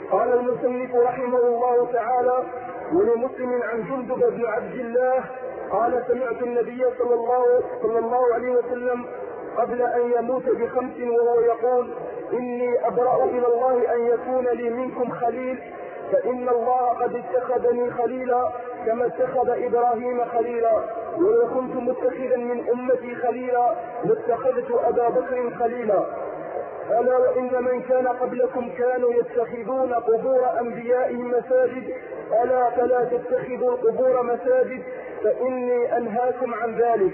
قال المصنف رحمه الله تعالى: ولمسلم عن جندب بن عبد الله قال: سمعت النبي صلى الله عليه وسلم قبل أن يموت ب5 وهو يقول: إني أبرأ إلى الله أن يكون لي منكم خليل، فإن الله قد اتخذني خليلا كما اتخذ إبراهيم خليلا، ولو كنت متخذا من أمتي خليلا لاتخذت أبا بكر خليلا. ألا وإن من كان قبلكم كانوا يتخذون قبور أنبيائهم مساجد، ألا فلا تتخذوا القبور مساجد فإني أنهاكم عن ذلك.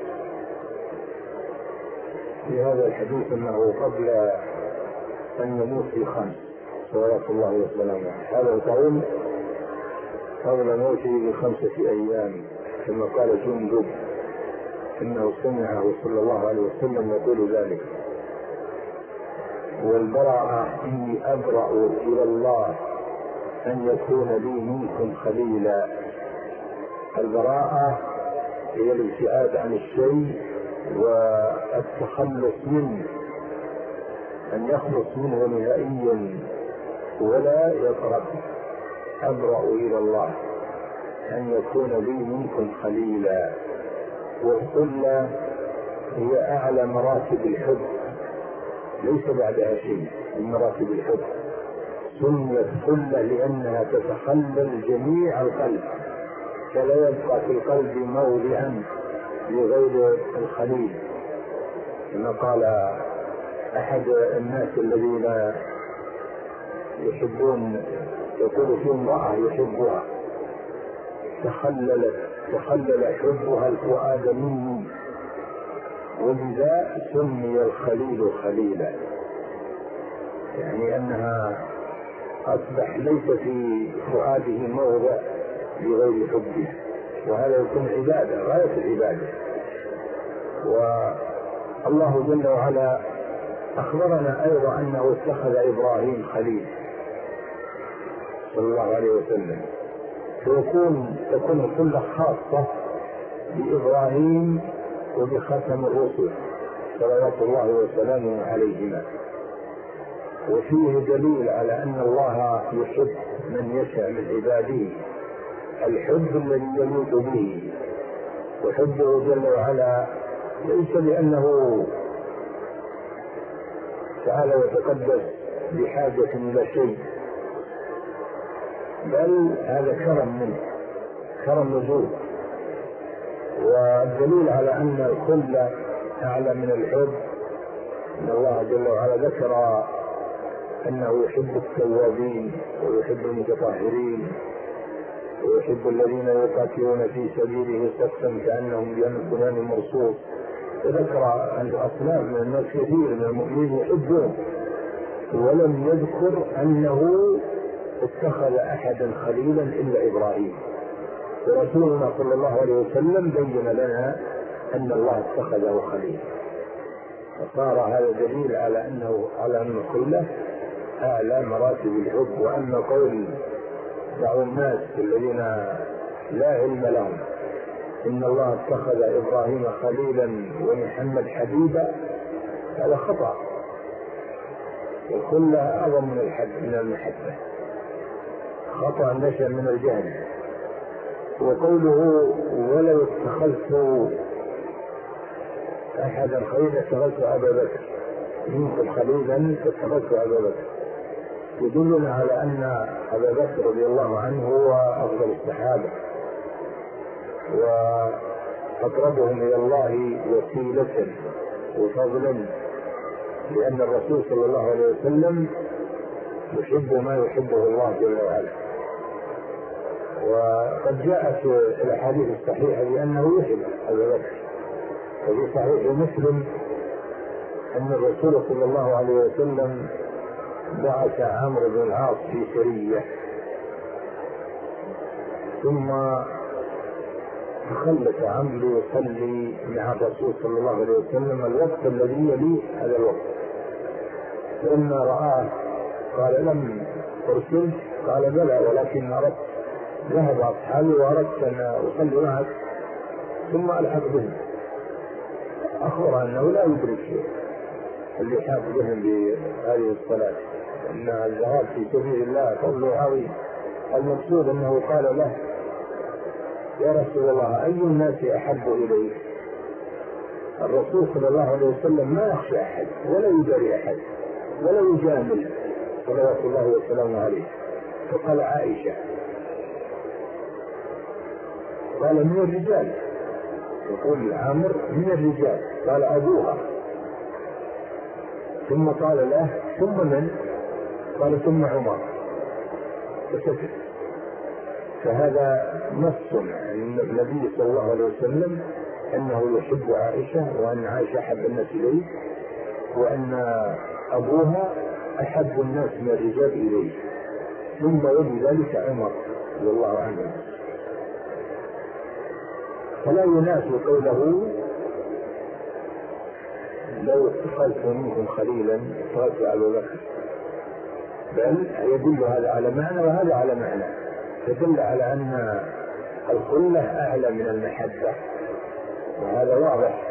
في هذا الحديث أنه قبل أن يموت ب5 صلوات الله وسلامه هذا القول قبل موته ب5 أيام، كما قال جندب إنه سمعه صلى الله عليه وسلم يقول ذلك. والبراءة: إني أبرأ إلى الله أن يكون لي منكم خليلا. البراءة هي الابتعاد عن الشيء والتخلص منه، أن يخلص منه نهائيا ولا يقرب. أبرأ إلى الله أن يكون لي منكم خليلا. والخلة هي أعلى مراتب الحب، ليس بعدها شيء من مراتب الحب. سميت خلة لأنها تتخلل جميع القلب، فلا يبقى في القلب موضعا لغير الخليل. كما قال أحد الناس الذين يحبون، يقول في امرأة يحبها تخلل حبها الفؤاد مني، ولذا سمي الخليل خليلا، يعني أنها أصبح ليس في فؤاده موضع لغير حبه، وهذا يكون عبادة غاية العبادة. والله جل وعلا أخبرنا أيضا أنه اتخذ إبراهيم خليل صلى الله عليه وسلم، تكون كل خاصة بإبراهيم وبختم الرسل صلوات الله وسلامه عليهما. وفيه دليل على أن الله يحب من يشاء من عباده، الحب الذي يموت به. وحبه جل وعلا ليس لأنه تعالى وتقدس بحاجة إلى شيء، بل هذا كرم منه، كرم نزول. والدليل على أن الكل أعلى من الحب أن الله جل وعلا ذكر أنه يحب التوابين ويحب المتطهرين ويحب الذين يقاتلون في سبيله صفا كأنهم بنيان مرصوص. وذكر أن الأصناف من الناس كثير من المؤمنين يحبون، ولم يذكر أنه اتخذ أحدا خليلا إلا إبراهيم. ورسولنا صلى الله عليه وسلم بين لنا أن الله اتخذه خليلا، فصار هذا دليل على أن كله أعلى مراتب الحب. وأن قول بعض الناس الذين لا علم لهم إن الله اتخذ إبراهيم خليلا ومحمد حبيبا هذا خطأ، وكل أعظم من المحبة، خطأ نشأ من الجهل. وقوله ولو اتخذت أحدا خليلا اتخذت أبا بكر منكم خليلا فاتخذت أبا بكر، يدلنا على أن أبا بكر رضي الله عنه هو أفضل الصحابة وأقربهم إلى الله وسيلة وفضلا، لأن الرسول صلى الله عليه وسلم يحب ما يحبه الله جل وعلا. وقد جاءت الأحاديث الصحيحة بأنه يحب أبا بكر، وفي صحيح مسلم أن الرسول صلى الله عليه وسلم بعث عمرو بن العاص في سرية، ثم تخلف عمرو يصلي مع الرسول صلى الله عليه وسلم الوقت الذي يلي هذا الوقت. لما رآه قال لم أرسل؟ قال بلى، ولكن أردت، ذهب أصحابي وأردت أن أصلي معك ثم ألحق بهم. أخبر أنه لا يدرك اللي حاف بهم بهذه الصلاة، أن الذهاب في سبيل الله فضل عظيم. المقصود أنه قال له: يا رسول الله أي الناس أحب إليك؟ الرسول صلى الله عليه وسلم ما يخشى أحد ولا يجاري أحد ولا يجامل صلوات الله وسلامه عليه، فقال: عائشة. قال: من الرجال. يقول عمرو: من الرجال. قال: أبوها. ثم قال له: ثم من؟ قال: ثم عمر. فسكت. فهذا نص عن النبي صلى الله عليه وسلم أنه يحب عائشة، وأن عائشة أحب الناس إليه، وأن أبوها أحب الناس من الرجال إليه، ثم ولي ذلك عمر رضي الله عنه. فلا يناسب قوله: لو اتخذت منكم خليلا اتخذت أبا بكر، بل يدل هذا على معنى وهذا على معنى، تدل على أن الخلة أعلى من المحبة، وهذا واضح.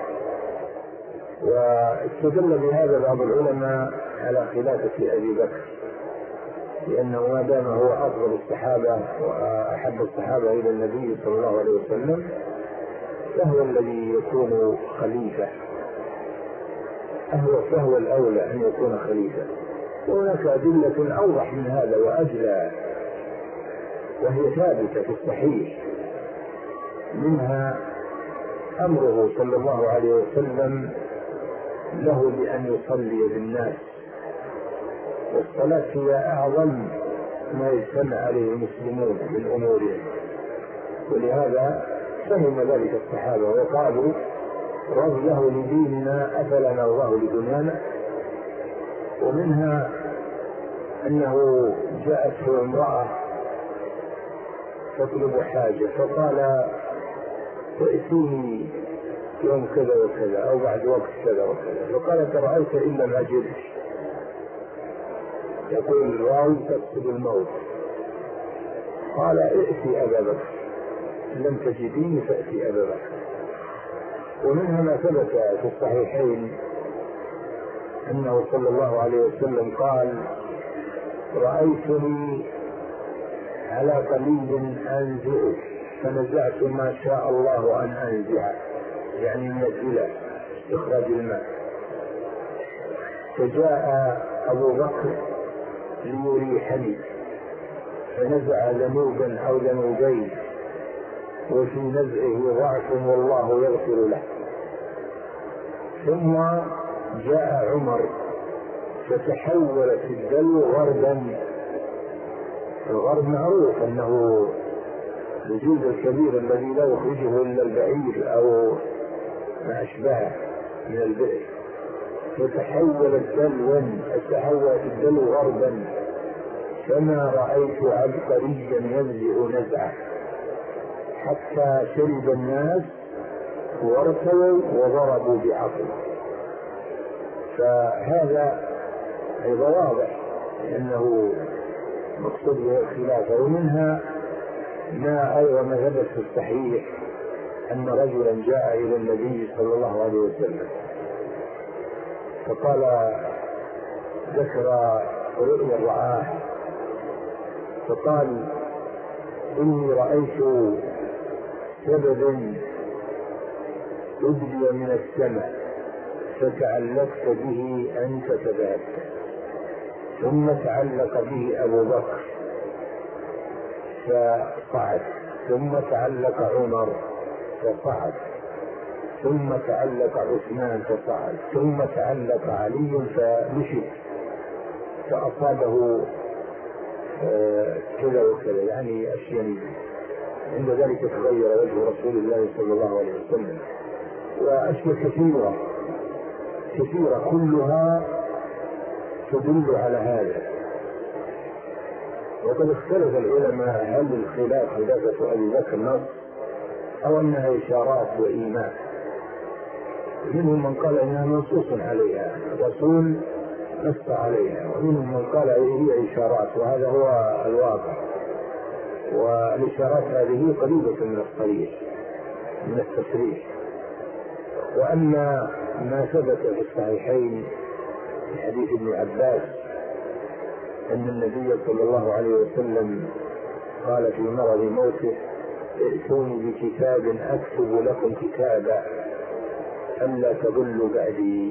واستدل بهذا بعض العلماء على خلافة أبي بكر، لأنه ما دام هو أفضل الصحابة وأحب الصحابة إلى النبي صلى الله عليه وسلم فهو الذي يكون خليفة، فهو الأولى أن يكون خليفة. وهناك أدلة أوضح من هذا وأجلى، وهي ثابتة في الصحيح، منها أمره صلى الله عليه وسلم له بأن يصلي بالناس، والصلاة هي أعظم ما يجتمع عليه المسلمون من أمورهم، ولهذا فهم ذلك الصحابة وقالوا: رضيه لديننا أفلا نرضاه لدنيانا. ومنها أنه جاءته امرأة تطلب حاجة، فقال: تأتيني يوم كذا وكذا أو بعد وقت كذا وكذا، فقالت: رأيت إن لم أجدك. يقول الراوي: تقصد الموت. قال: ائتي أبا بكر، لم تجديني فأتي أبا بكر. ومنها ما ثبت في الصحيحين أنه صلى الله عليه وسلم قال: رأيتني على قليل أنزع فنزعت ما شاء الله أن أنزع، يعني من الجلاء استخراج الماء. فجاء أبو بكر ليريحني فنزع ذنوبا أو ذنوبين، وفي نزعه ضعف والله يغفر له. ثم جاء عمر فتحولت الدلو غربا. الغرب معروف أنه الجزء الكبير الذي لا يخرجه إلا البعير أو ما أشبهه من البئر، فتحولت الدلو غربا، فما رأيت عبقريا ينزع نزعه حتى شرب الناس وارتووا وضربوا بعقل. فهذا أيضا واضح لأنه مقصود به الخلافة. ومنها ما أيضا ثبت في الصحيح أن رجلا جاء إلى النبي صلى الله عليه وسلم فقال، ذكر رؤيا رآه، فقال: إني رأيت سببا أدلي من السماء فتعلقت به أنت كذلك، ثم تعلق به أبو بكر فصعد، ثم تعلق عمر فصعد، ثم تعلق عثمان فصعد، ثم تعلق علي فمشي فأصابه كذا وكذا، يعني أشياء. عند ذلك تغير وجه رسول الله صلى الله عليه وسلم. وأشياء كثيرة كلها تدل على هذا. وقد اختلف العلماء هل الخلاف خلافة أبي بكر نص أو أنها إشارات وإيمان. منهم من قال إنها منصوص عليها، الرسول نص عليها، ومنهم من قال هي إشارات، وهذا هو الواقع. والإشارات هذه قريبة من الصريح من التصريح. وأما ما ثبت في الصحيحين في حديث ابن عباس أن النبي صلى الله عليه وسلم قال في مرض موته: ائتوني بكتاب أكتب لكم كتابا ألا تضلوا بعدي.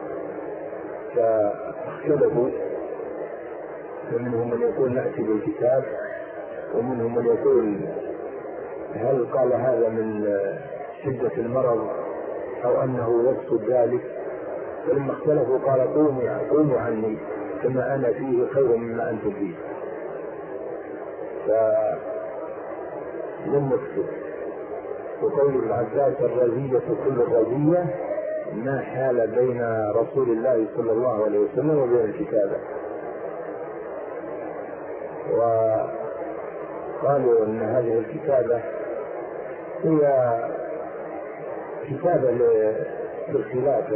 فاختلفوا، فمنهم من يقول نأتي بالكتاب، ومنهم من يقول هل قال هذا من شدة المرض أو أنه يقصد ذلك. فلما اختلفوا قال: قوموا عني كما أنا فيه خير مما أنتم فيه. فلم نكتب. وقول ابن عباس: الرزية كل الرزية ما حال بين رسول الله صلى الله عليه وسلم وبين الكتابة. وقالوا أن هذه الكتابة هي كتابة للخلافة.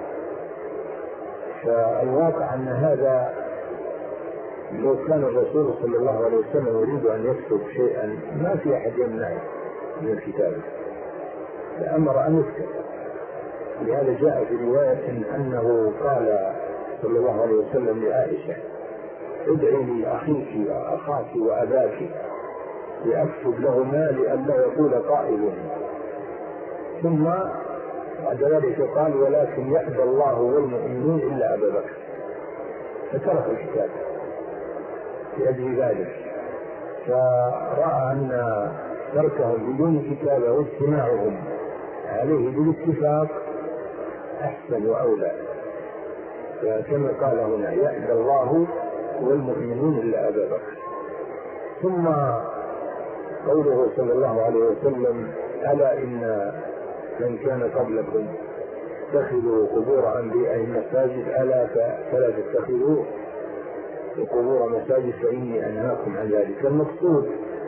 فالواقع أن هذا لو كان الرسول صلى الله عليه وسلم يريد أن يكتب شيئا ما في أحد يمنعه من الكتابة، فأمر أن يكتب. لهذا جاء في رواية أنه قال صلى الله عليه وسلم لعائشة: ادعي لي أخيك وأخاك وأباك لأكتب لهما لئلا يقول قائل. ثم بعد ذلك قال: ولكن يأبى الله والمؤمنون إلا أبا بكر. فترك الكتاب لأجل ذلك. فرأى أن تركهم بدون كتابة واجتماعهم عليه بالاتفاق أحسن وأولى. فكما قال هنا: يأبى الله والمؤمنون إلا أبا بكر. ثم قوله صلى الله عليه وسلم: ألا إن من كان قبلكم اتخذوا قبور أنبيائهم مساجد ألا فلا تتخذوا القبور مساجد فإني أنهاكم عن ذلك. المقصود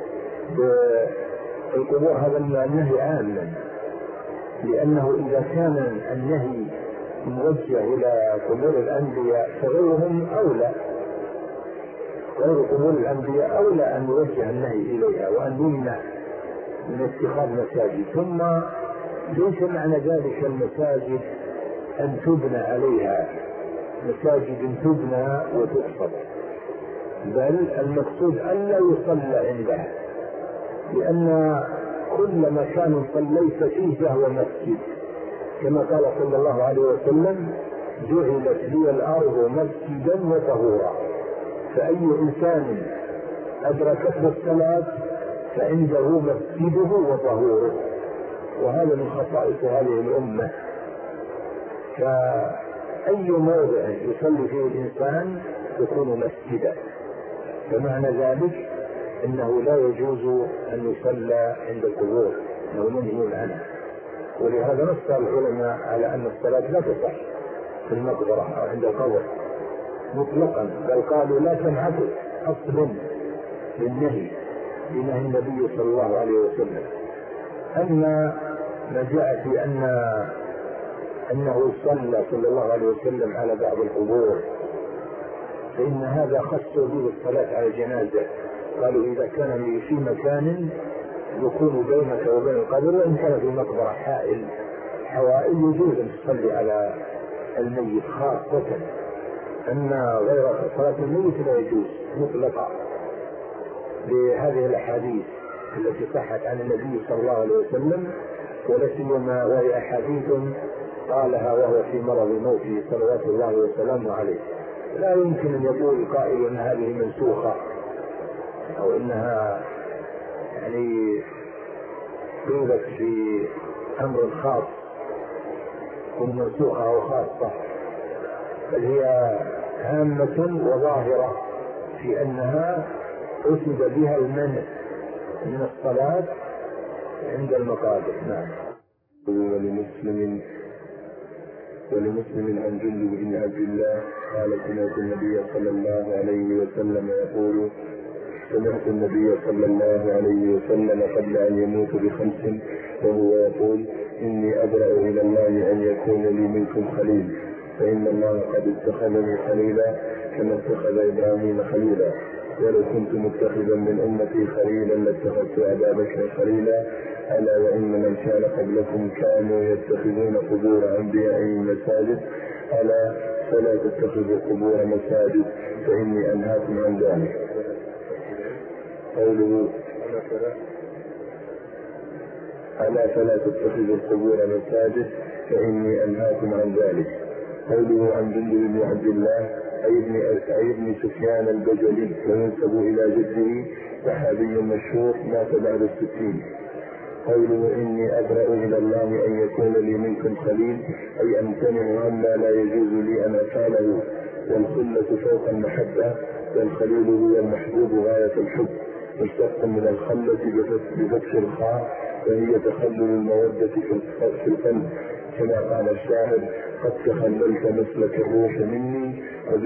بالقبور هذا النهي عاما، لأنه إذا كان النهي موجه إلى قبور الأنبياء فغيرهم أولى، غير قبور الأنبياء أولى أن يوجه النهي إليها وأن يمنع من اتخاذ مساجد. ثم ليس معنى ذلك المساجد أن تبنى عليها، مساجد تبنى وتقصد، بل المقصود أن لا يصلى عندها، لأن كل مكان صليت فيه فهو مسجد، كما قال صلى الله عليه وسلم: جعلت لي الأرض مسجدا وطهورا. فأي إنسان أدركته الصلاة فعنده مسجده وطهوره، وهذا من خصائص هذه الأمة. فأي موضع يصلي فيه الإنسان يكون مسجدا، فمعنى ذلك أنه لا يجوز أن يصلى عند القبور، أنه منهي عنه. ولهذا نص العلماء على أن الصلاة لا تصح في المقبرة أو عند القبر مطلقا، بل قالوا لا تنعكس أصل للنهي بنهي النبي صلى الله عليه وسلم. أما ما جاء في أنه صلى الله عليه وسلم على بعض القبور فإن هذا خص به الصلاة على الجنازة. قالوا إذا كان في مكان يكون بينك وبين القبر، وإن كان في مقبرة حوائل يجوز أن تصلي على الميت خاصة، أما غير صلاة الميت لا يجوز مطلقا، بهذه الأحاديث التي صحت عن النبي صلى الله عليه وسلم، ولا سيما وهي أحاديث قالها وهو في مرض موته صلوات الله وسلامه عليه. لا يمكن أن يقول قائل أن هذه منسوخة أو إنها يعني قيلت في أمر خاص كن منسوخة أو خاصة، بل هي هامة وظاهرة في أنها أسد بها المنع من الصلاة عند المقابر. نعم. ولمسلم عن جندب بن عبد الله قال: سمعت النبي صلى الله عليه وسلم يقول: سمعت النبي صلى الله عليه وسلم قبل أن يموت ب5 وهو يقول: إني أبرأ إلى الله أن يكون لي منكم خليل، فإن الله قد اتخذني خليلا كما اتخذ إبراهيم خليلا، ولو كنت متخذا من أمتي خليلا لاتخذت أبا بكر خليلا، ألا وإن من كان قبلكم كانوا يتخذون قبور أنبيائهم مساجد، ألا فلا تتخذوا القبور مساجد فإني أنهاكم عن ذلك. قوله ألا فلا تتخذوا القبور مساجد فإني أنهاكم عن ذلك. قوله عن جندب بن عبد الله أي ابن سفيان البجلي وينسب إلى جده صحابي مشهور مات بعد 60. قوله إني أبرأ إلى الله أن يكون لي منكم خليل أي أمتنع عما لا يجوز لي أن أفعله. والخلة فوق المحبة والخليل هو المحبوب غاية الحب مشتق من الخلة بفتح الخاء وهي تخلل المودة في القلب كما قال الشاعر قد تخللت مسلك الروح مني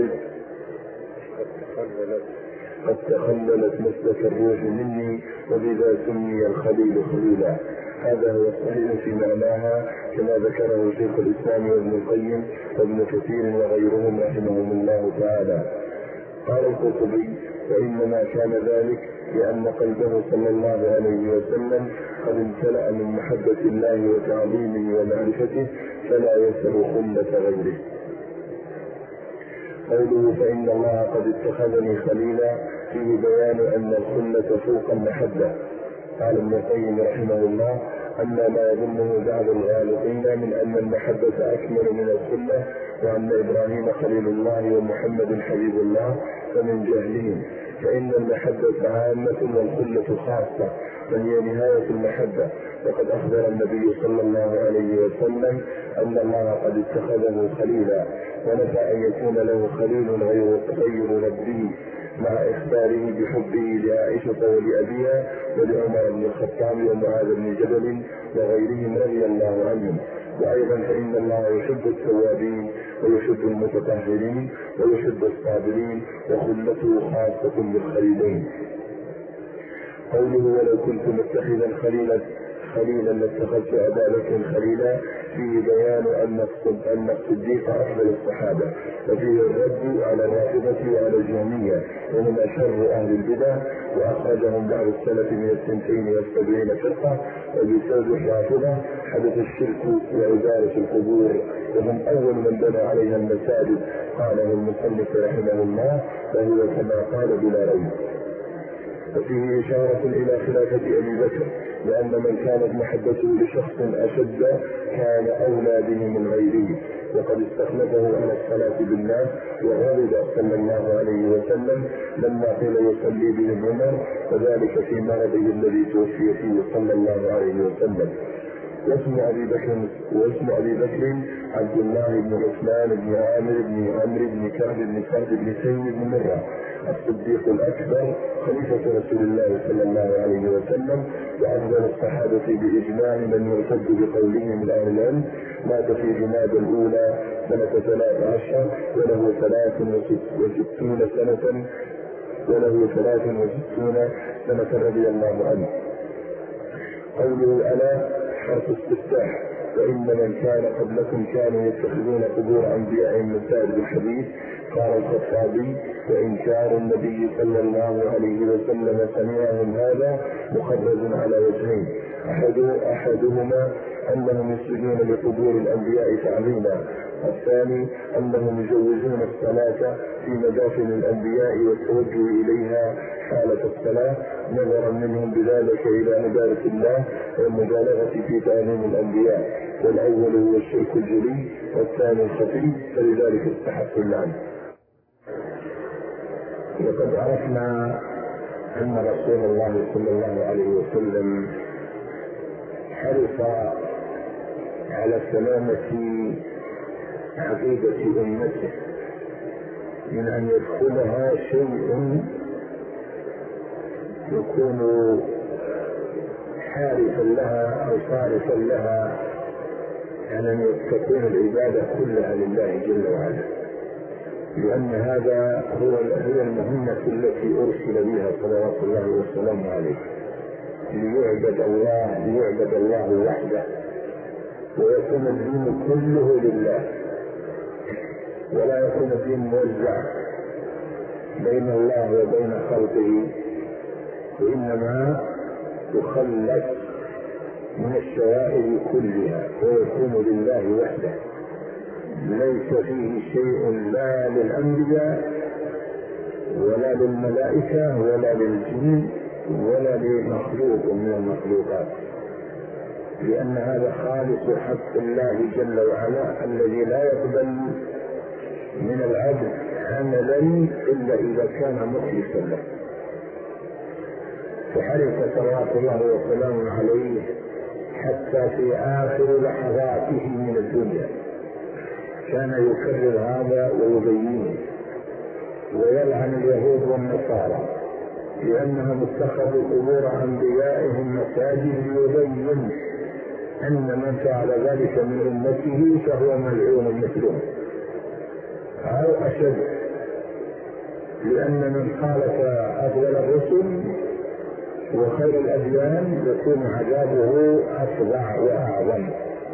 قد تخللت مسلك الروح مني وبذا سمي الخليل خليلا. هذا هو الصحيح في معناها كما ذكره شيخ الإسلام وابن القيم وابن كثير وغيرهم رحمهم الله تعالى. قال القرطبي وإنما كان ذلك لأن قلبه صلى الله عليه وسلم قد امتلأ من محبة الله وتعظيمه ومعرفته فلا يسر خلة غيره. قوله فإن الله قد اتخذني خليلا فيه بيان أن الخلة فوق المحبة. قال ابن القيم رحمه الله أما ما يظنه بعض الغالطين من أن المحبة أكمل من الخلة وأن إبراهيم خليل الله ومحمد حبيب الله فمن جهلهم، فإن المحبة عامة والخلة خاصة بل هي نهاية المحبة. وقد أخبر النبي صلى الله عليه وسلم أن الله قد اتخذه خليلا ونفى أن يكون له خليل غير ربه مع إخباره بحبه لعائشة ولأبيها ولعمر بن الخطاب ومعاذ بن جبل وغيرهم رضي الله عنهم. وأيضا فإن الله يحب التوابين ويحب المتطهرين ويحب الصابرين وخلته خاصة بالخليلين. قوله ولو كنت متخذا خليلا لاتخذت أبا بكر خليلا فيه بيان أن الصديق أفضل الصحابة وفيه الرد على الرافضة وعلى الجهمية وهم شر أهل البدع وأخرجهم بعض السلف من 72 فرقة وبسبب الرافضة حدث الشرك وعبادة القبور وهم أول من بنى عليها المساجد قاله المصنف رحمه الله وهو كما قال بلا ريب. وفيه إشارة إلى خلافة أبي بكر لأن من كانت محبته لشخص أشد كان أولى به من غيره وقد استخلفه على الصلاة بالناس وغضب صلى الله عليه وسلم لما قيل يصلي بهم عمر وذلك في مرضه الذي توفي فيه صلى الله عليه وسلم. واسم أبي بكر عبد الله بن عثمان بن عامر بن عمرو بن كعب بن سعد بن سيد بن مرة الصديق الأكبر خليفة رسول الله صلى الله عليه وسلم وأفضل الصحابة بإجماع من يعتد بقوله من أهل العلم مات في جماد الأولى سنة 13 وله 63 سنة رضي الله عنه. قوله ألا حرف استفتاح وإن من كان قبلكم كانوا يتخذون قبور أنبيائهم مساجد الحديث. قال الخطابي وإنكار النبي صلى الله عليه وسلم سمعهم هذا مخرج على وجهين أحدهما أنهم يسجدون لقبور الأنبياء تعظيما الثاني أنهم يجوزون الصلاة في مدافن الأنبياء والتوجه إليها حالة الصلاة نظرا منهم بذلك إلى مبارك الله والمبالغة في تعظيم الأنبياء والأول هو الشرك الجلي والثاني الخفي فلذلك استحق اللعنة. لقد عرفنا أن رسول الله صلى الله عليه وسلم حرص على سلامة عقيدة أمته من أن يدخلها شيء يكون حارفا لها أو صارفا لها أن تكون العبادة كلها لله جل وعلا، لأن هذا هو المهمة التي أرسل بها صلوات الله وسلامه عليه ليعبد الله وحده ويكون الدين كله لله ولا يكون الدين موزع بين الله وبين خلقه وإنما يخلص من الشوائب كلها ويكون لله وحده ليس فيه شيء لا للأنبياء ولا للملائكة ولا للجن ولا لمخلوق من المخلوقات، لأن هذا خالص حق الله جل وعلا الذي لا يقبل من العبد عملا إلا إذا كان مخلصا له. فحرص صلوات الله وسلامه عليه حتى في آخر لحظاته من الدنيا كان يكرر هذا ويبينه، ويلعن اليهود والنصارى لأنهم اتخذوا قبور أنبيائهم مساجد ليبين أن من فعل ذلك من أمته فهو ملعون مثلهم أو أشد، لأن من خالف أفضل الرسل وخير الأديان يكون عذابه أفظع وأعظم.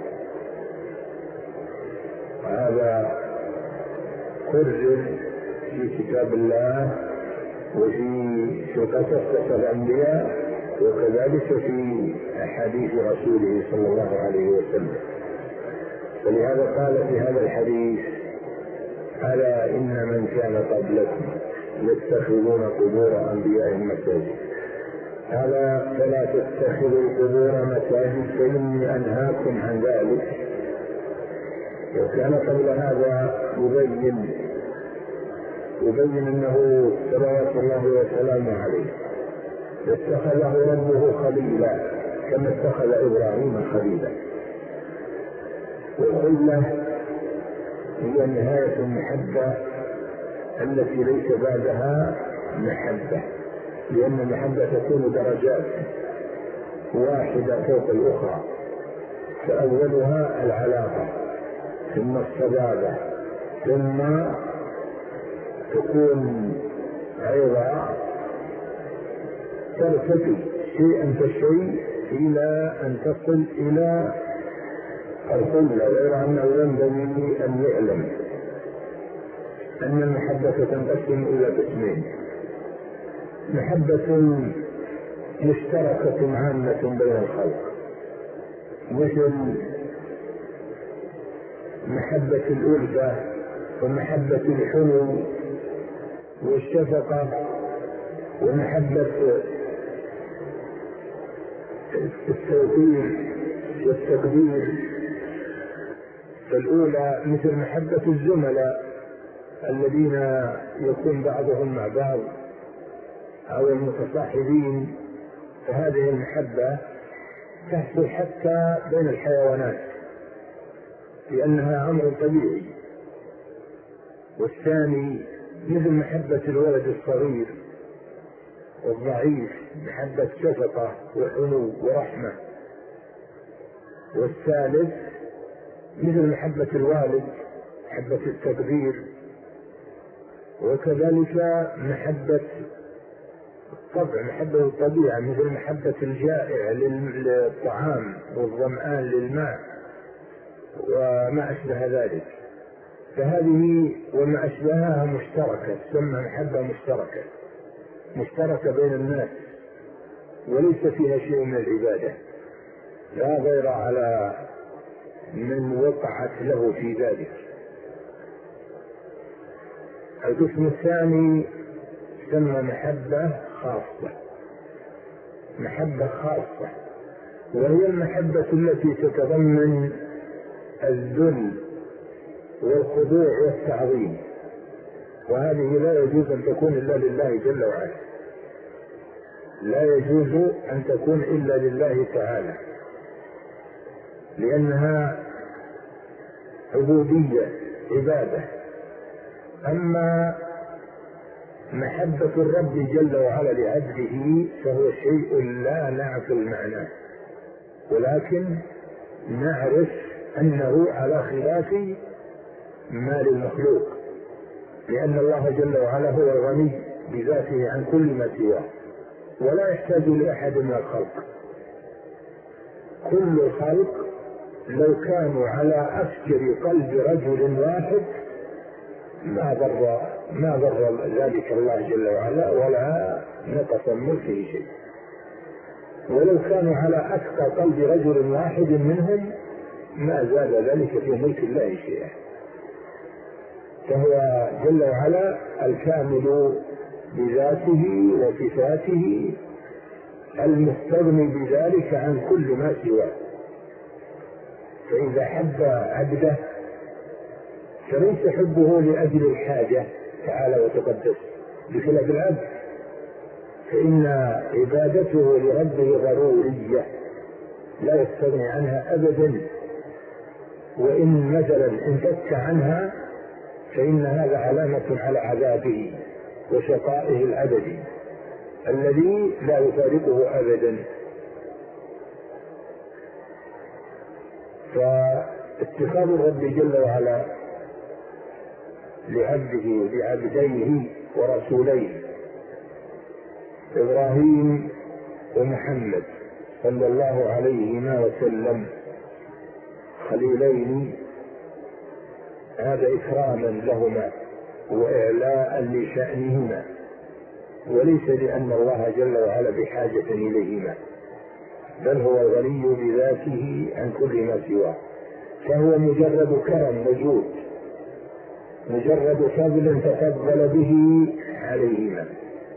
هذا كرر في كتاب الله وفي قصص الأنبياء وكذلك في أحاديث رسوله صلى الله عليه وسلم. ولهذا قال في هذا الحديث: ألا إن من كان قبلكم يتخذون قبور أنبيائهم مساجد، ألا فلا تتخذوا القبور مساجد فإني أنهاكم عن ذلك. وكان قبل هذا يبين أنه صلوات الله وسلامه عليه اتخذه ربه خليلا كما اتخذ إبراهيم خليلا. والخلة هي نهاية المحبة التي ليس بعدها محبة، لأن المحبة تكون درجات واحدة فوق الأخرى، فأولها العلاقة ثم الصبابة ثم تكون أيضا ترتقي شيئا فشيء إلى أن تصل إلى الخلة. غير أنه ينبغي أن يعلم أن المحبة تنقسم إلى قسمين: محبة مشتركة عامة بين الخلق، مثل محبة الألفة ومحبة الحنو والشفقة ومحبة التوقير والتقدير. فالأولى مثل محبة الزملاء الذين يكون بعضهم مع بعض أو المتصاحبين، فهذه المحبة تحصل حتى بين الحيوانات لأنها أمر طبيعي. والثاني مثل محبة الولد الصغير والضعيف، محبة شفقة وحنو ورحمة. والثالث مثل محبة الوالد، محبة التقدير. وكذلك محبة الطبع، محبة الطبيعة، مثل محبة الجائع للطعام والظمآن للماء وما أشبه ذلك. فهذه وما أشبهها مشتركة، تسمى محبة مشتركة بين الناس وليس فيها شيء من العبادة، لا غير على من وقعت له في ذلك. القسم الثاني تسمى محبة خاصة، وهي المحبة التي تتضمن الذل والخضوع والتعظيم، وهذه لا يجوز أن تكون إلا لله جل وعلا، لا يجوز أن تكون إلا لله تعالى، لأنها عبودية عبادة. أما محبة الرب جل وعلا لعبده فهو شيء لا نعقل معناه، ولكن نعرف أنه على خلاف ما للمخلوق، لأن الله جل وعلا هو الغني بذاته عن كل ما سواه ولا يحتاج لأحد من الخلق. كل الخلق لو كانوا على أفجر قلب رجل واحد ما ضر ذلك الله جل وعلا ولا نقص من ملكه شيء، ولو كانوا على أتقى قلب رجل واحد منهم ما زاد ذلك في ملك الله شيئا. فهو جل وعلا الكامل بذاته وصفاته المستغني بذلك عن كل ما سواه. فإذا حب عبده فليس حبه لأجل الحاجة تعالى وتقدس، بخلاف العبد فإن عبادته لربه ضرورية لا يستغني عنها أبدا، وإن مثلا انفك عنها فإن هذا علامة على عذابه وشقائه الأبدي الذي لا يفارقه أبدا. فاتخاذ الرب جل وعلا لعبده لعبديه ورسوليه إبراهيم ومحمد صلى الله عليهما وسلم خليلين، هذا إكراما لهما وإعلاء لشأنهما، وليس لأن الله جل وعلا بحاجة إليهما، بل هو غني بذاته عن كل ما سواه، فهو مجرد كرم وجود، مجرد فضل تفضل به عليهما.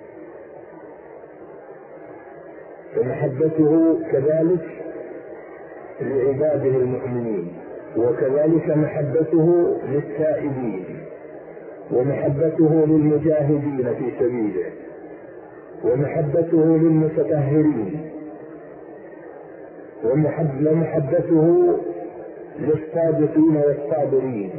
فمحبته كذلك لعباده المؤمنين، وكذلك محبته للتائبين، ومحبته للمجاهدين في سبيله، ومحبته للمتطهرين، ومحبته للصادقين والصابرين.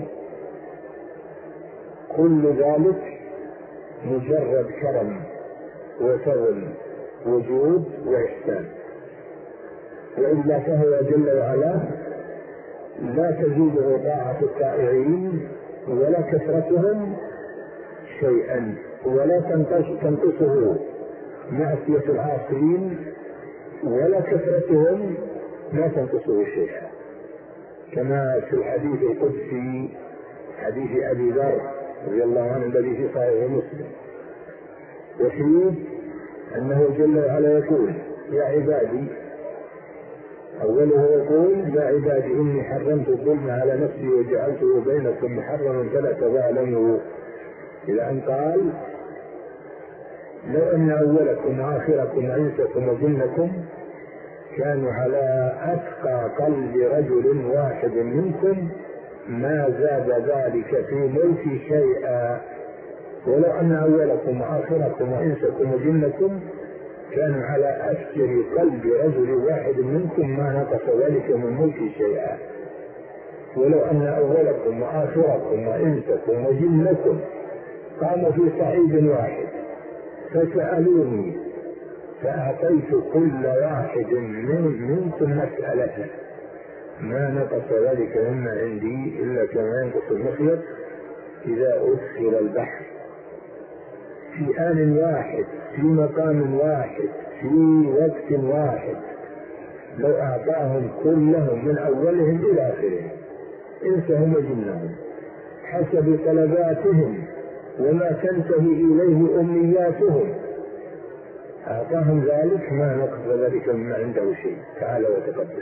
كل ذلك مجرد كرم وفضل وجود وإحسان، وإلا فهو جل وعلا لا تزيده طاعة الطائعين ولا كثرتهم شيئا، ولا تنقصه معصية العاصين ولا كثرتهم ما تنقصه شيئا، كما في الحديث القدسي حديث أبي ذر رضي الله عنه الذي في صحيح مسلم، وفيه أنه جل وعلا يقول يا عبادي، أوله يقول يا عبادي إني حرمت الظلم على نفسي وجعلته بينكم محرما فلا تظالموا، إلى أن قال لو أن أولكم وآخركم وإنسكم وجنكم كانوا على أتقى قلب رجل واحد منكم ما زاد ذلك في ملكي شيئا، ولو أن أولكم وآخركم وإنسكم وجنكم كانوا على أفجر قلب رجل واحد منكم ما نقص ذلك من ملكي شيئا، ولو أن أولكم وآخركم وإنسكم وجنكم قاموا في صعيد واحد فسألوني فأعطيت كل واحد منكم مسألة ما نقص ذلك مما عندي إلا كما ينقص المخيط إذا أدخل البحر، في آن واحد، في مقام واحد، في وقت واحد، لو أعطاهم كلهم من أولهم إلى آخرهم إنسهم وجنهم حسب طلباتهم وما تنتهي إليه أمنياتهم، أعطاهم ذلك ما نقص ذلك مما عنده شيء تعالى وتقدس.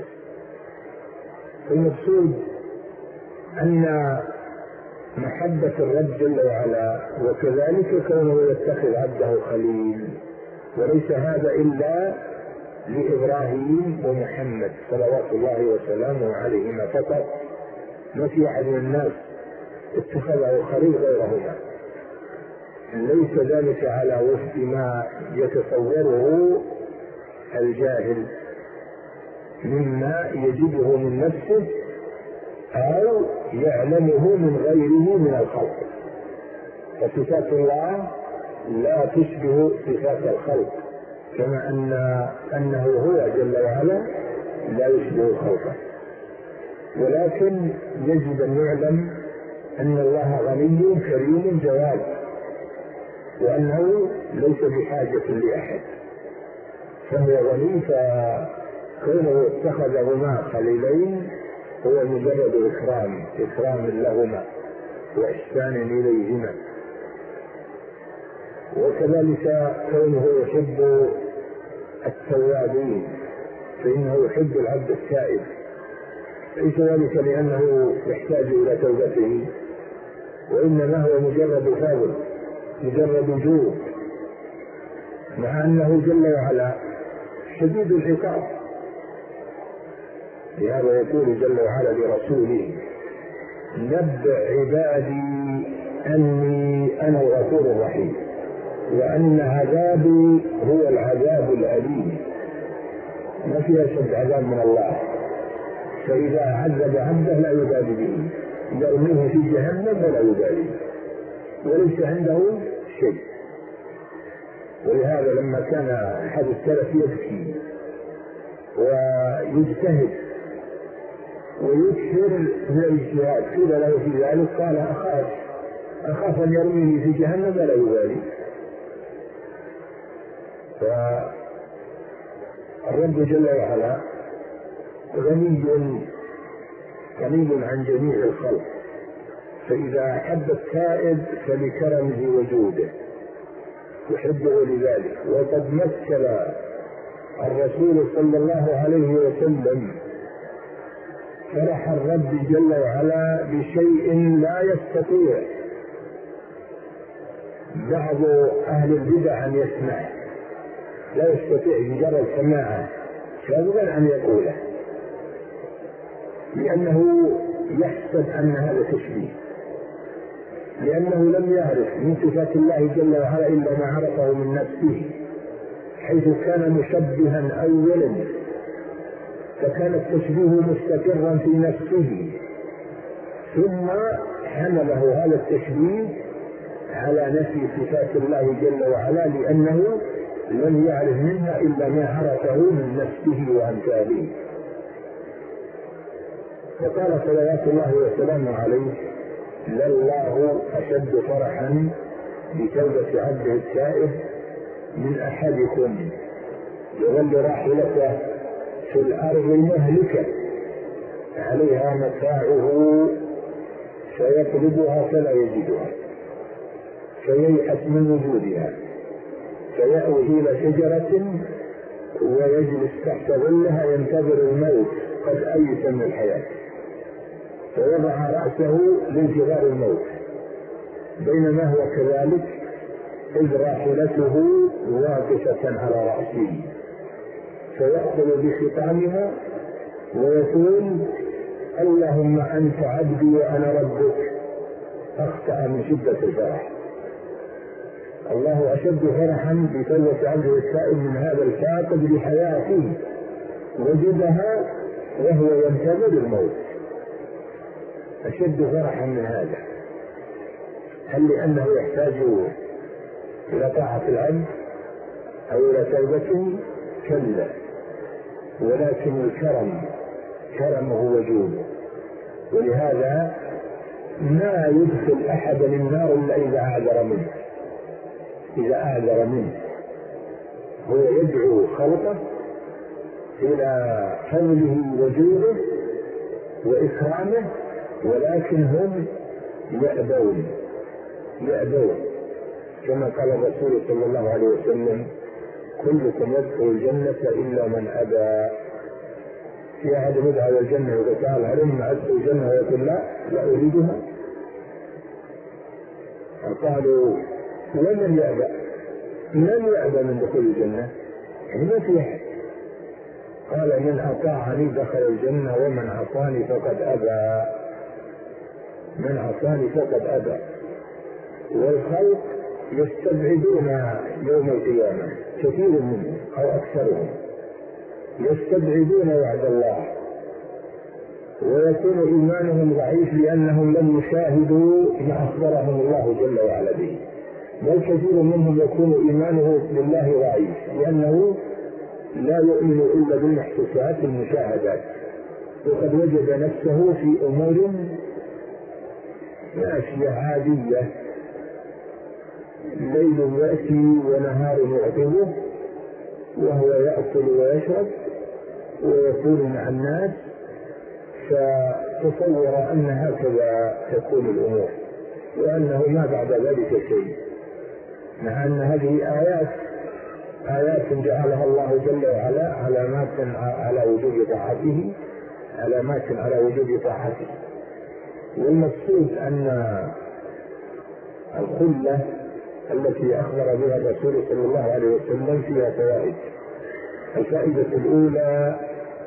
المقصود أن محبة الرب جل وعلا وكذلك كونه يتخذ عبده خليل، وليس هذا إلا لإبراهيم ومحمد صلوات الله وسلامه عليهما فقط، ما في أحد من الناس اتخذه خليل غيرهما، ليس ذلك على وفق ما يتصوره الجاهل مما يجده من نفسه أو يعلمه من غيره من الخلق، فصفات الله لا تشبه صفات الخلق، كما أنه هو جل وعلا لا يشبه خلقه، ولكن يجب أن يعلم أن الله غني كريم جواد، وأنه ليس بحاجة لأحد، فهو غني، فكونه اتخذهما خليلين هو مجرد إكرام لهما وإحسان إليهما. وكذلك كونه يحب التوابين فإنه يحب العبد التائب، ليس ذلك لأنه يحتاج إلى توبته وإنما هو مجرد فاضل، مجرد وجود، مع أنه جل وعلا شديد العقاب. لهذا يقول جل وعلا لرسوله: نبئ عبادي أني أنا الغفور الرحيم وأن عذابي هو العذاب الأليم. ما في أشد عذاب من الله، فإذا عذب عبده لا يبالي به، يرميه في جهنم ولا يبالي، وليس عنده شيء. ولهذا لما كان أحد السلف يبكي ويجتهد ويكثر من الاجتهاد قيل له في ذلك قال: أخاف أن يرميني في جهنم ولا يبالي. فالرب جل وعلا غني عن جميع الخلق، فإذا أحب التائب فلكرمه وجوده يحبه لذلك. وقد مثل الرسول صلى الله عليه وسلم فرح الرب جل وعلا بشيء لا يستطيع بعض أهل البدع أن يسمع، لا يستطيع مجرد سماعه فضلا أن يقوله، لأنه يحسب أن هذا تشبيه، لأنه لم يعرف من صفات الله جل وعلا إلا ما عرفه من نفسه، حيث كان مشبها أولا فكان التشبيه مستقرا في نفسه، ثم حمله هذا التشبيه على نفي صفات الله جل وعلا، لأنه لم يعرف منها إلا ما عرفه من نفسه وأمثاله. فقال صلوات الله وسلامه عليه: لله أشد فرحا بتوبة عبده التائب من أحدكم يظل راحلته في الأرض مهلكة عليها متاعه فيطلبها فلا يجدها فييأس من وجودها، فيأوي إلى شجرة ويجلس تحت ظلها ينتظر الموت قد أيس من الحياة، فوضع رأسه لانتظار الموت، بينما هو كذلك إذ راحلته واقفة على رأسه، فيأخذ بخطامها ويقول: اللهم أنت عبدي وأنا ربك، أخطأ من شدة الفرح. الله أشد فرحا بتوبة عبده التائب من هذا الفاقد لحياته وجدها وهو ينتظر الموت، أشد فرحا من هذا. هل لأنه يحتاج إلى طاعة العبد أو إلى توبته؟ كلا، ولكن الكرم كرمه وجوده. ولهذا ما يدخل أحدا النار إلا إذا أعذر منه، هو يدعو خلقه إلى فضله وجوده وإكرامه، ولكن هم يأبون كما قال الرسول صلى الله عليه وسلم: كلكم يدخل الجنة إلا من أبى. في أحد يدعو الجنة ويقول: تعال هلم أدخل الجنة، ويقول: لا أريدها. قالوا: ومن يأبى؟ من يأبى من دخول الجنة؟ يعني ما في أحد. قال: من أطاعني دخل الجنة ومن عصاني فقد أبى. من عصاني فقد أبى. والخلق يستبعدون يوم القيامة، كثير منهم أو أكثرهم يستبعدون وعد الله، ويكون إيمانهم ضعيف لأنهم لم يشاهدوا ما أخبرهم الله جل وعلا به، بل كثير منهم يكون إيمانه بالله ضعيف لأنه لا يؤمن إلا بالمحسوسات المشاهدات، وقد وجد نفسه في أمور أشياء عادية، ليل يأتي ونهار يعقبه وهو يأكل ويشرب ويكون مع الناس، فتصور أن هكذا تكون الأمور وأنه ما بعد ذلك شيء، مع أن هذه آيات جعلها الله جل وعلا علامات على وجوب طاعته، علامات على وجوب طاعته. والمقصود أن الخلة التي أخبر بها الرسول صلى الله عليه وسلم فيها فوائد. الفائدة الأولى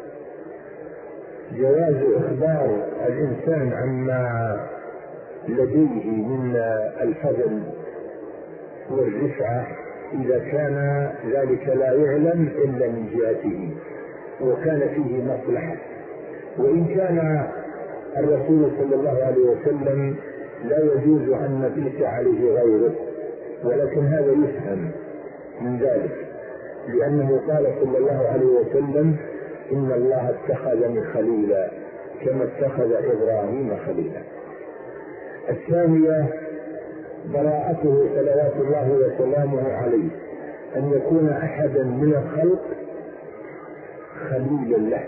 جواز إخبار الإنسان عما لديه من الفضل والرفعة إذا كان ذلك لا يعلم إلا من جهته وكان فيه مصلحة، وإن كان الرسول صلى الله عليه وسلم لا يجوز أن نبيت عليه غيره، ولكن هذا يفهم من ذلك، لأنه قال صلى الله عليه وسلم إن الله اتخذني خليلا كما اتخذ إبراهيم خليلا. الثانية براءته صلوات الله وسلامه عليه أن يكون أحدا من الخلق خليلا له،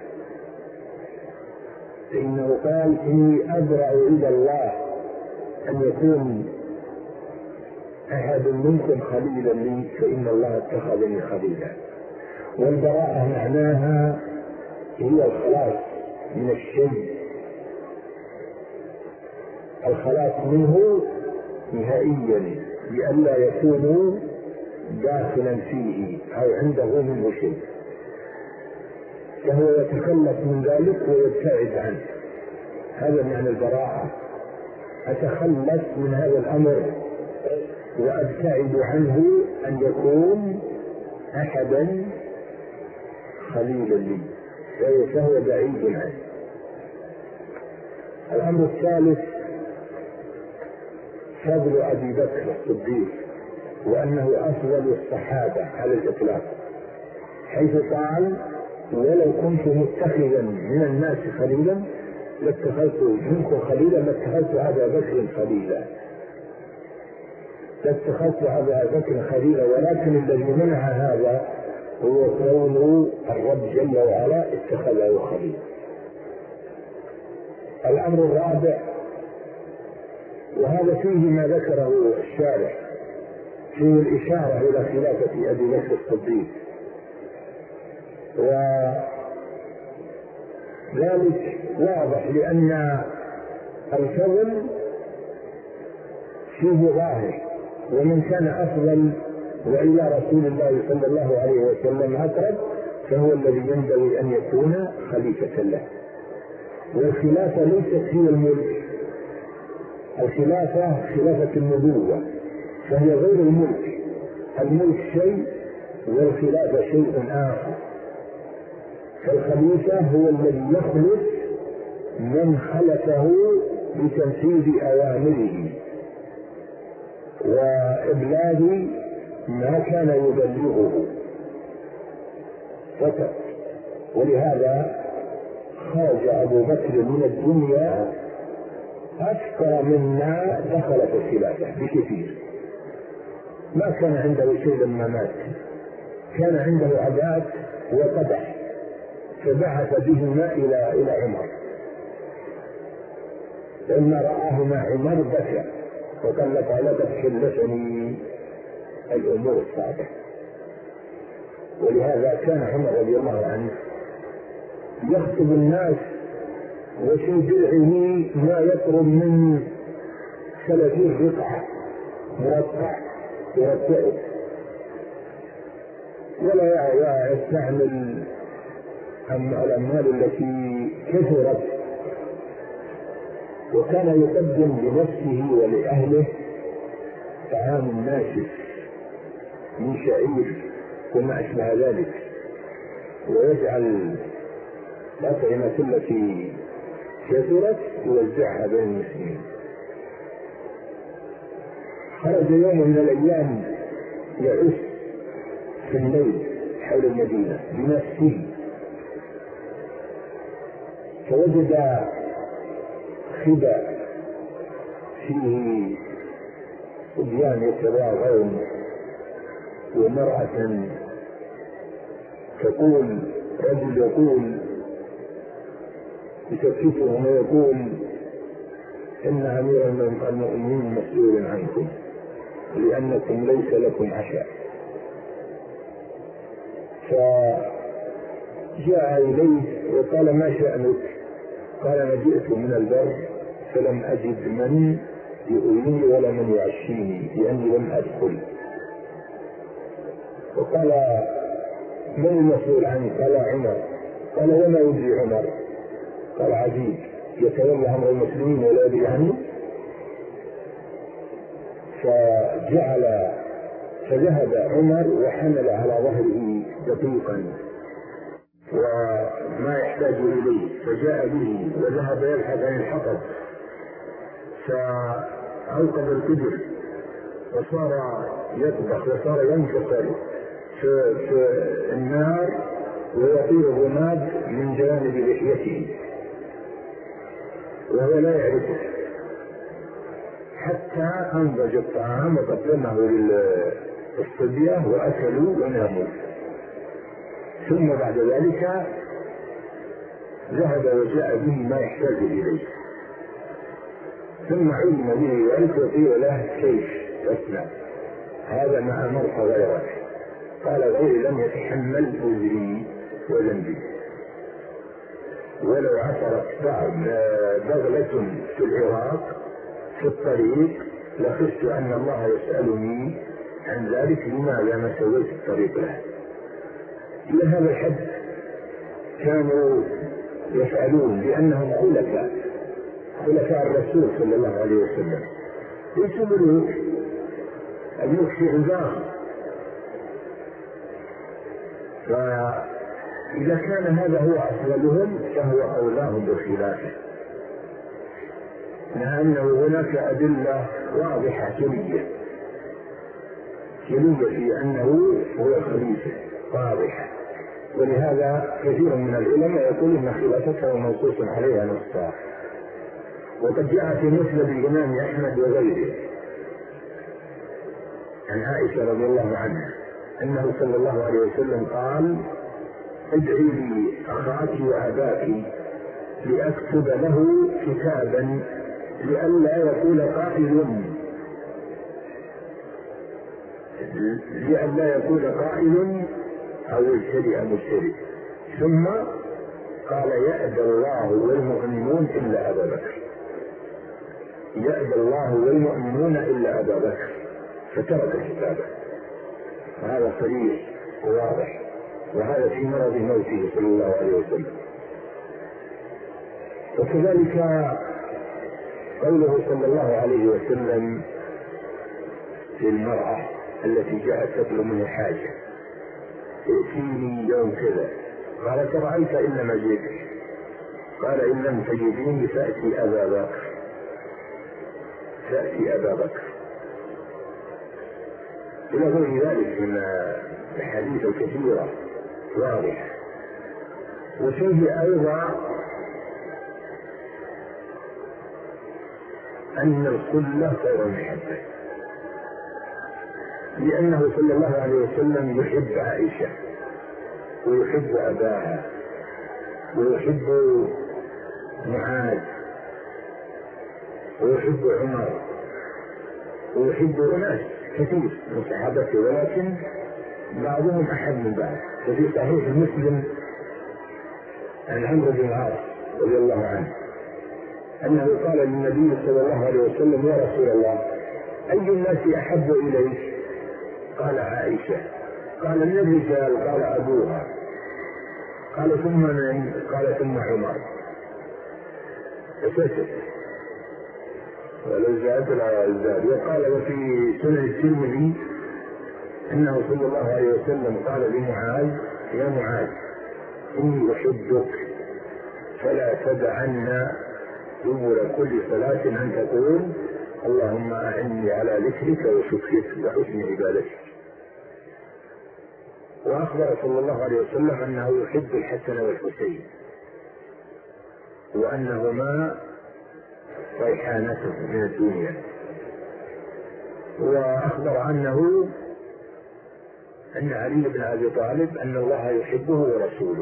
فإنه قال إني أبرأ إلى الله أن يكون أحد منكم خليلا لي فإن الله اتخذني خليلا. والبراءة معناها هي الخلاص من الشيء، الخلاص منه نهائيا لئلا يكون داخلا فيه أو عنده منه شيء، فهو يتخلص من ذلك ويبتعد عنه. هذا معنى البراءة، أتخلص من هذا الأمر وأبتعد عنه أن يكون أحدا خليلا لي، فهو بعيد عنه. الأمر الثالث فضل أبي بكر الصديق، وأنه أفضل الصحابة على الإطلاق، حيث قال ولو كنت متخذا من الناس خليلا لاتخذت منكم خليلا لاتخذت أبا بكر خليلا، لاتخذت أبا بكر خليلا، ولكن الذي منع هذا هو كون الرب جل وعلا اتخذه خليلا. الأمر الرابع، وهذا فيه ما ذكره الشارح، فيه الإشارة إلى خلافة أبي بكر الصديق، وذلك واضح لأن الفضل فيه ظاهر، ومن كان أفضل وإلى رسول الله صلى الله عليه وسلم أقرب فهو الذي ينبغي أن يكون خليفة له. والخلافة ليست هي الملك، الخلافة خلافة النبوة، فهي غير الملك، الملك شيء والخلافة شيء آخر. فالخليفة هو الذي يخلف من خلفه بتنفيذ أوامره وإبلاغ ما كان يبلغه فقط. ولهذا خرج أبو بكر من الدنيا أكثر مما دخل في الخلافة بكثير، ما كان عنده شيء لما مات، كان عنده عباد وقدح، فبعث بهما إلى عمر، لما رآهما عمر بكى وقال لقد كلفني الأمور الصعبة. ولهذا كان عمر رضي الله عنه يخطب الناس وفي درعه ما يقرب من 30 رقعة مرقع يرتعه، ولا يستعمل الأموال التي كثرت، وكان يقدم لنفسه ولأهله طعام ناشف من شعير وما أشبه ذلك، ويجعل الأطعمة التي كثرت يوزعها بين المسلمين. خرج يوم من الأيام يعش في الليل حول المدينة بنفسه، فوجد خبا فيه صبيان يتراغون ومرأة تقول، رجل يقول يسكتهم ويقول إن أمير المؤمنين مسؤول عنكم لأنكم ليس لكم عشاء. فجاء إليه وقال ما شأنك؟ قال أنا جئت من البر فلم أجد من يؤويني ولا من يعشيني لأني لم أدخل. وقال: من المسؤول عنه؟ قال: عمر. قال: وما يدري عمر؟ قال: عزيز يتولى أمر المسلمين ولا يدري عنه. فذهب عمر وحمل على ظهره دقيقا وما يحتاج إليه، فجاء به وذهب يبحث عن الحطب، فأوقد القدر وصار يطبخ وصار ينفخر في النار ويطير الرماد من جانب لحيته وهو لا يعرفه، حتى أنضج الطعام وقدمه للصبية وأكلوا وناموا. ثم بعد ذلك ذهب وجاء به ما يحتاج إليه، ثم علم به ذلك وقيل له: كيف تصنع هذا ما أمرت غيرك؟ قال: غيري لم يتحمل وزري وذنبي، ولو عثرت بغلة في العراق في الطريق لخفت أن الله يسألني عن ذلك لماذا ما سويت الطريق له. إلى هذا الحد كانوا يفعلون لأنهم خلفاء الرسول صلى الله عليه وسلم، ليسوا ملوك. الملك في عزاهم، فإذا كان هذا هو أفضلهم فهو أولاهم بخلافه، لأنه هناك أدلة واضحة جلية في أنه هو خليفة واضحة. ولهذا كثير من العلماء يقول أن خلافته منصوص عليها نصا. وقد جاء في مسند الإمام أحمد وغيره عن عائشة رضي الله عنها أنه صلى الله عليه وسلم قال: ادعي لي أخاك وأباك لأكتب له كتابا لئلا يقول قائل أو يبتدئ مبتدئ. ثم قال: يأبى الله والمؤمنون إلا أبا بكر، يأبى الله والمؤمنون إلا أبا بكر، فترك كتابه. هذا صريح وواضح، وهذا في مرض موته صلى الله عليه وسلم. وكذلك قوله صلى الله عليه وسلم في المرأة التي جاءت تطلب منه حاجة: ائتيني يوم كذا. قالت: رأيت إلا ما جئتك؟ قال: إن لم تجديني فأتي أبا بكر. إلى غير ذلك من الحديث الكثيرة واضحة. وفيه أيضا أن الخلة غير المحبة، لأنه صلى الله عليه وسلم يحب عائشة ويحب أباها ويحب معاذ ويحب عمر ويحب أناس كثير من صحابته، ولكن بعضهم أحد من بعض. وفي صحيح مسلم عن عمرو بن العاص رضي الله عنه أنه قال للنبي صلى الله عليه وسلم: يا رسول الله، أي الناس أحب إليك؟ قال: عائشة. قال: من الرجال؟ قال: أبوها. قال: ثم من؟ قال: ثم عمر. فسكت ولو زاد لا يزداد. وقال: وفي سنن الترمذي أنه صلى الله عليه وسلم قال لمعاذ: يا معاذ، إني أحبك فلا تدعن دبر كل صلاة أن تقول: اللهم أعني على ذكرك وشكرك وحسن عبادتك. وأخبر صلى الله عليه وسلم أنه يحب الحسن والحسين وأنهما ريحانته من الدنيا. وأخبر عنه أن علي بن أبي طالب أن الله يحبه ورسوله.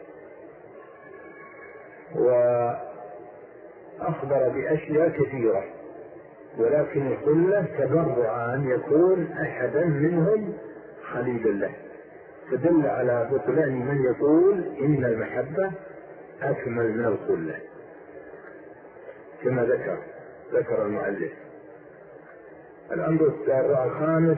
وأخبر بأشياء كثيرة، ولكن الخلة تبرع أن يكون أحدا منهم خليلا له، فدل على بطلان من يقول إن المحبة أكمل من الخلة كما ذكر المؤلف الأمر الخامس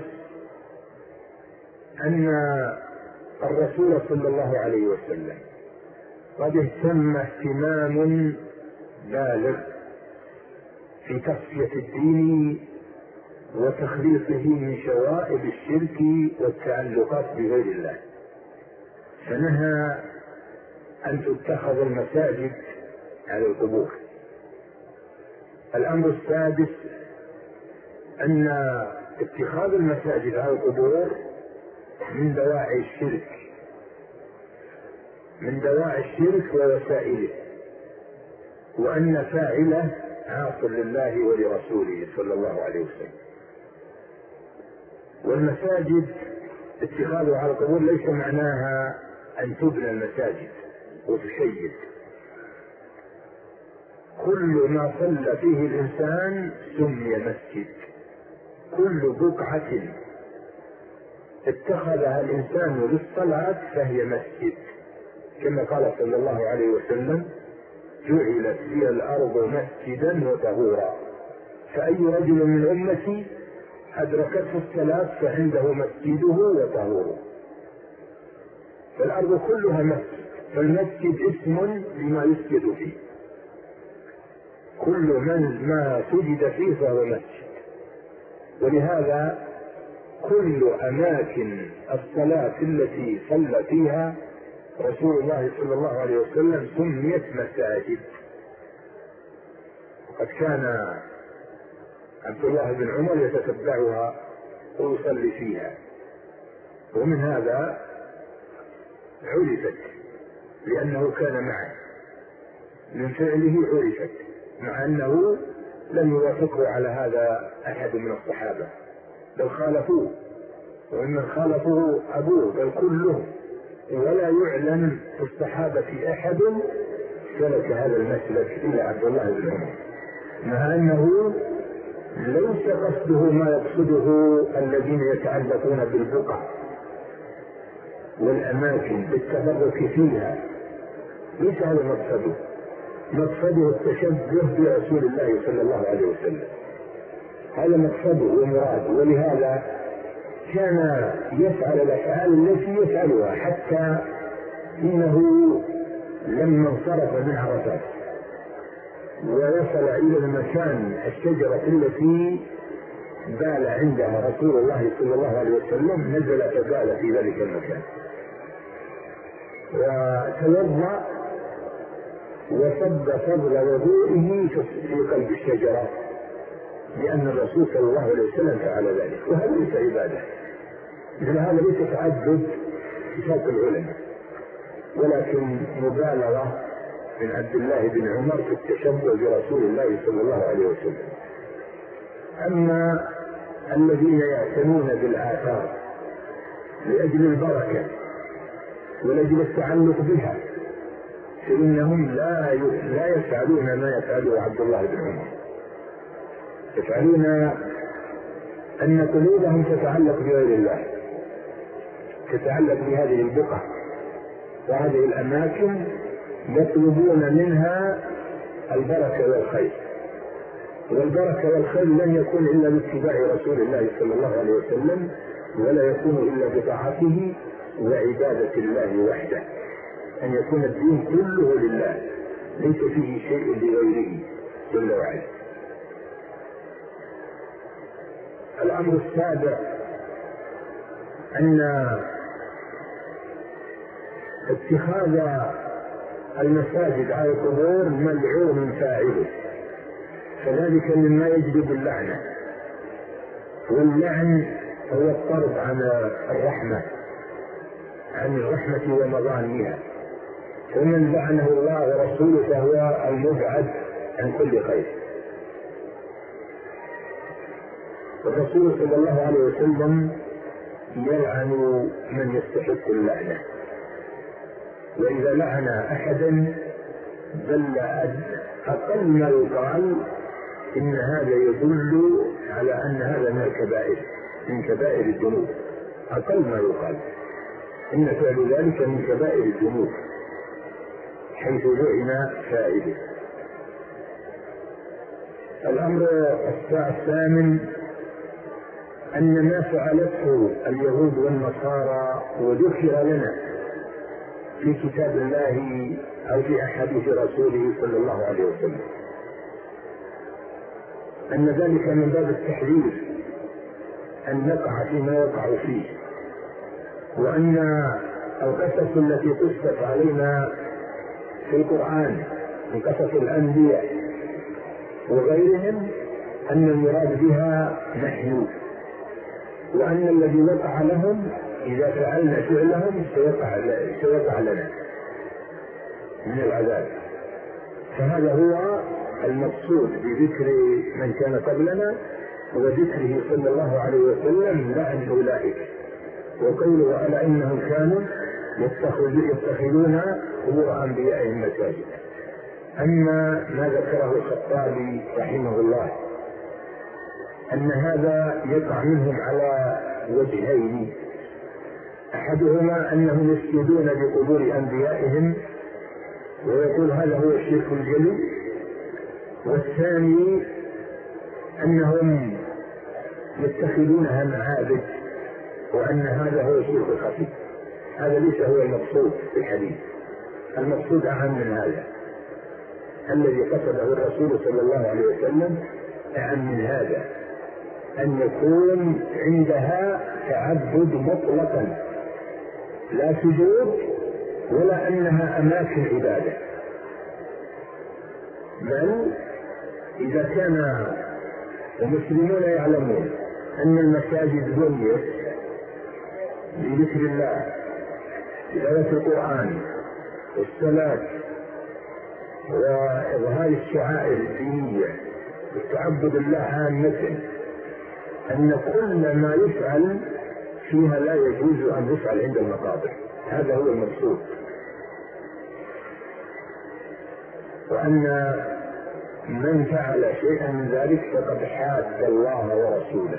أن الرسول صلى الله عليه وسلم قد اهتم اهتمام بالغ في تصفية الدين وتخليصه من شوائب الشرك والتعلقات بغير الله، فنهى أن تتخذ المساجد على القبور. الأمر السادس أن اتخاذ المساجد على القبور من دواعي الشرك ووسائله، وأن فاعله عاص لله ولرسوله صلى الله عليه وسلم. والمساجد اتخاذها على القبور ليس معناها أن تبنى المساجد وتشيد. كل ما صلى فيه الإنسان سمي مسجد، كل بقعة اتخذها الإنسان للصلاة فهي مسجد، كما قال صلى الله عليه وسلم: جعلت لي الأرض مسجدا وطهورا، فأي رجل من أمتي أدركته الصلاة فعنده مسجده وطهوره. فالأرض كلها مسجد، فالمسجد اسم لما يسجد فيه، كل ما سجد فيه فهو مسجد. ولهذا كل أماكن الصلاة التي صلى فيها رسول الله صلى الله عليه وسلم سميت مساجد. وقد كان عبد الله بن عمر يتتبعها ويصلي فيها، ومن هذا عرفت لأنه كان معه، من فعله عرفت، مع أنه لم يوافقه على هذا أحد من الصحابة، بل خالفوه، ومن خالفه أبوه بل كلهم، ولا يعلم في الصحابة أحد سلك هذا المسلك إلا عبد الله بن عمر، مع أنه ليس قصده ما يقصده الذين يتعلقون بالبقع والأماكن بالتبرك فيها، ليس هذا مقصده. مقصده التشبه برسول الله صلى الله عليه وسلم، هذا مقصده ومراده. ولهذا كان يفعل الأفعال التي يفعلها، حتى إنه لما انصرف من عرفات ووصل إلى المكان الشجرة التي بال عندها رسول الله صلى الله عليه وسلم، نزل فبال في ذلك المكان وتوضأ وصب فضل وضوئه في قلب الشجرة، لأن الرسول صلى الله عليه وسلم فعل ذلك. وهذا ليس عبادة، لأن هذا ليس تعبد بفوق العلماء، ولكن مبالغة من عبد الله بن عمر في التشبه برسول الله صلى الله عليه وسلم. أما الذين يعتنون بالآثار لأجل البركة ولأجل التعلق بها، فإنهم لا يفعلون ما يفعله عبد الله بن عمر، يفعلون أن قلوبهم تتعلق بغير الله، تتعلق بهذه البقع وهذه الأماكن، يطلبون منها البركة والخير، والبركة والخير لن يكون إلا باتباع رسول الله صلى الله عليه وسلم، ولا يكون إلا بطاعته وعبادة الله وحده، أن يكون الدين كله لله ليس فيه شيء لغيره جل وعلا. الأمر السابع أن اتخاذ المساجد على القبور ملعون فاعله، فذلك مما يجلب اللعنة، واللعن هو الطرد عن الرحمة ومظانها، ومن لعنه الله ورسوله فهو المبعد عن كل خير. والرسول صلى الله عليه وسلم يلعن من يستحق اللعنة، وإذا لعن أحدا دل أقل ما يقال إن هذا يدل على أن هذا من الكبائر، من كبائر الذنوب، أقل ما يقال إن فعل ذلك من كبائر الذنوب حيث لعن فاعله. الأمر الثامن أن ما فعلته اليهود والنصارى وذكر لنا في كتاب الله أو في أحاديث رسوله صلى الله عليه وسلم أن ذلك من باب التحذير أن نقع فيما يقع فيه، وأن القصص التي قصت علينا في القرآن من قصص الأنبياء وغيرهم أن المراد بها نحن، وأن الذي وقع لهم إذا فعلنا فعلهم سيقع لنا من العذاب. فهذا هو المقصود بذكر من كان قبلنا وذكره صلى الله عليه وسلم لعن أولئك، وقوله ألا إنهم كانوا يتخذون قبور أنبيائهم مساجد. أما ما ذكره الخطابي رحمه الله أن هذا يقع منهم على وجهين: أحدهما أنهم يسجدون لقبور أنبيائهم ويقول هذا هو الشرك الجلي، والثاني أنهم يتخذونها معابد وأن هذا هو الشرك الخفي. هذا ليس هو المقصود في الحديث، المقصود أهم من هذا الذي قصده الرسول صلى الله عليه وسلم، أهم من هذا أن يكون عندها تعبد مطلقا لا سجود ولا أنها أماكن عبادة، بل إذا كان المسلمون يعلمون أن المساجد بنيت بذكر الله تلاوة القرآن والصلاة وإظهار الشعائر الدينية والتعبد الله عامة، أن كل ما يفعل فيها لا يجوز أن يفعل عند المقابر. هذا هو المقصود، وأن من فعل شيئا من ذلك فقد حاد الله ورسوله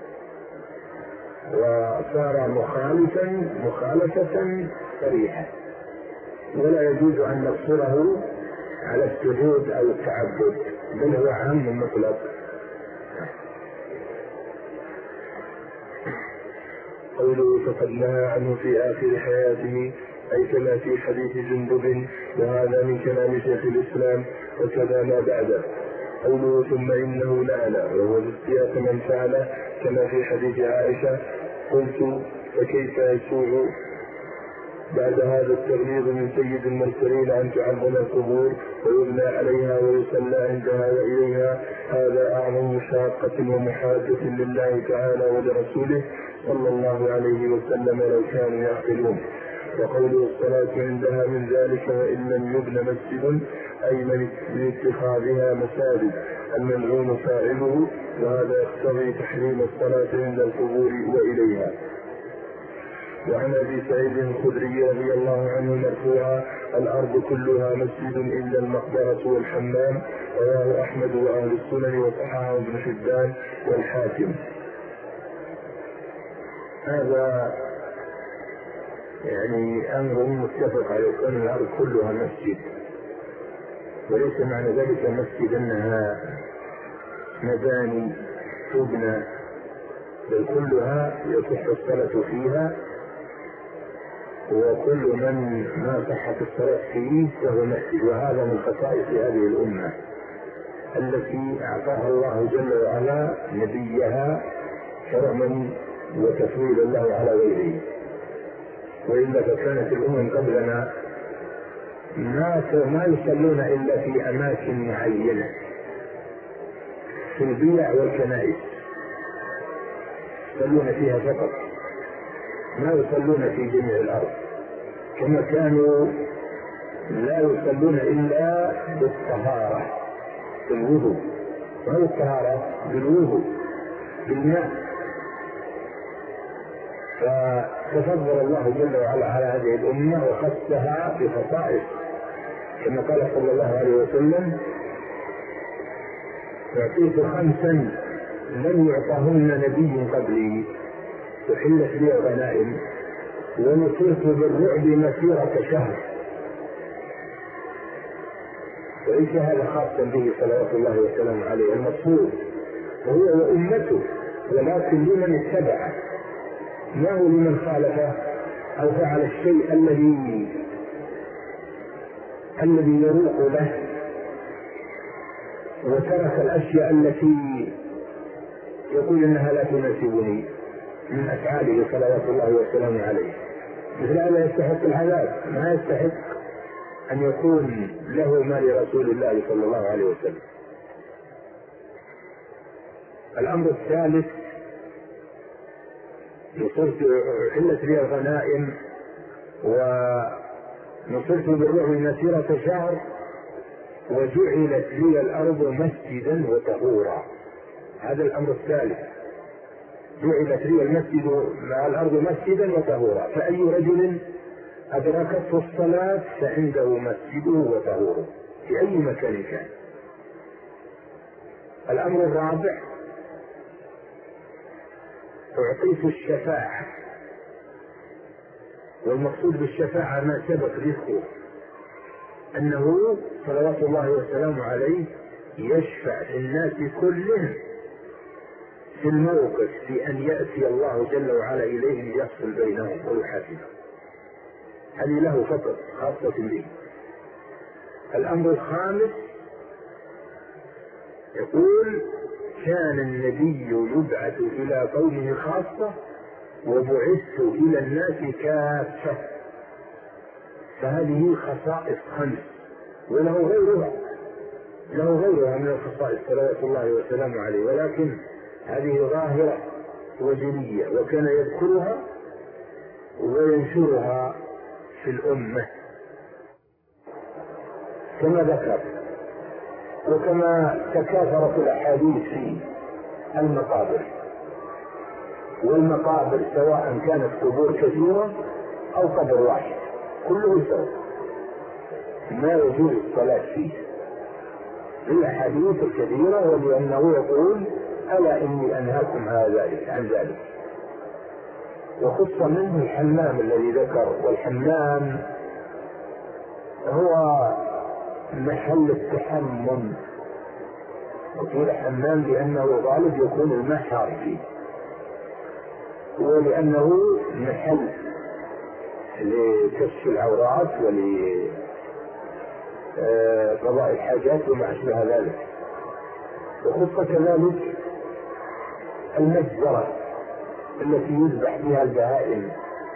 وصار مخالفة صريحة، ولا يجوز أن نقصره على السجود أو التعبد، بل هو عام مطلق. قوله فقد نهى عنه في آخر حياته، أي كما في حديث جندب، وهذا من كلام شيخ الإسلام وكذا ما بعده. قوله ثم إنه لعن، وهو الاستياق من فعله كما في حديث عائشة. قلت فكيف يسوء بعد هذا التغليظ من سيد المرسلين أن تعظم القبور ويبنى عليها ويصلى عندها وإليها؟ هذا أعظم مشاقة ومحادة لله تعالى ولرسوله صلى الله عليه وسلم لو كانوا يعقلون. وقوله الصلاة عندها من ذلك وإن لم يبن مسجد، أي من اتخاذها مساجد الملعون فاعله، وهذا يقتضي تحريم الصلاة عند القبور وإليها. وعن أبي سعيد الخدري رضي الله عنه مرفوعا: الأرض كلها مسجد إلا المقبرة والحمام. رواه أحمد وأهل السنن وصححه ابن حبان والحاكم. هذا يعني أمر متفق على كون الأرض كلها مسجد، وليس معنى ذلك مسجد أنها مباني تبنى، بل كلها يصح الصلاة فيها، وكل من ما صحت الصلاة فيه فهو مسجد. وهذا من خصائص هذه الأمة التي أعطاها الله جل وعلا نبيها كرما وتفضيلا له على غيره، وإلا فكانت الأمم قبلنا ما يصلون إلا في أماكن معينة في البيع والكنائس يصلون فيها فقط، ما يصلون في جميع الأرض، كما كانوا لا يصلون إلا بالطهارة بالوضوء، ما هو الطهارة بالوضوء بالماء. فتفضل الله جل وعلا على هذه الأمة وخصها بخصائص، كما قال صلى الله عليه وسلم: أعطيت 5 لم يعطهن نبي قبلي، أحلت لي الغنائم، ونصرت بالرعب مسيرة شهر. وليس هذا خاصا به صلوات الله وسلامه عليه، المقصود هو وأمته ولكن لمن اتبعه، ما هو لمن خالفه أو فعل الشيء الذي يروق له وترك الأشياء التي يقول إنها لا تناسبني من أفعاله صلوات الله وسلامه عليه. مثل هذا يستحق العذاب، ما يستحق أن يكون له ما لرسول الله صلى الله عليه وسلم. الأمر الثالث: حلت لي الغنائم ونصرت بالرعب مسيرة شهر وجعلت لي الأرض مسجدا وطهورا. هذا الأمر الثالث: جعلت لي المسجد مع الأرض مسجدا وطهورا، فأي رجل أدركته الصلاة فعنده مسجده وطهوره في أي مكان كان. الأمر الرابع: أعطيت الشفاعة، والمقصود بالشفاعة ما سبق ذكره أنه صلوات الله وسلامه عليه يشفع للناس كلهم في الموقف في أن يأتي الله جل وعلا إليهم ليفصل بينهم ويحاسبهم. هذه له فقط خاصة به. الأمر الخامس: يقول: كان النبي يبعث إلى قومه خاصة وبعثت إلى الناس كافة. فهذه خصائص 5 وله غيرها من الخصائص صلوات الله وسلامه عليه، ولكن هذه ظاهرة وجلية وكان يذكرها وينشرها في الأمة كما ذكر، وكما تكاثرت الأحاديث في المقابر. والمقابر سواء كانت قبور كثيرة أو قبر واحد كله سواء، ما يجوز الصلاة فيه الأحاديث الكثيرة، ولأنه يقول: ألا إني أنهاكم عن ذلك. وخص منه الحمام الذي ذكر، والحمام هو محل التحمم، وقيل حمام لأنه غالب يكون الماء حار فيه، ولأنه محل لكشف العورات ولقضاء الحاجات وما أشبه ذلك. وخص كذلك المجزرة التي يذبح بها البهائم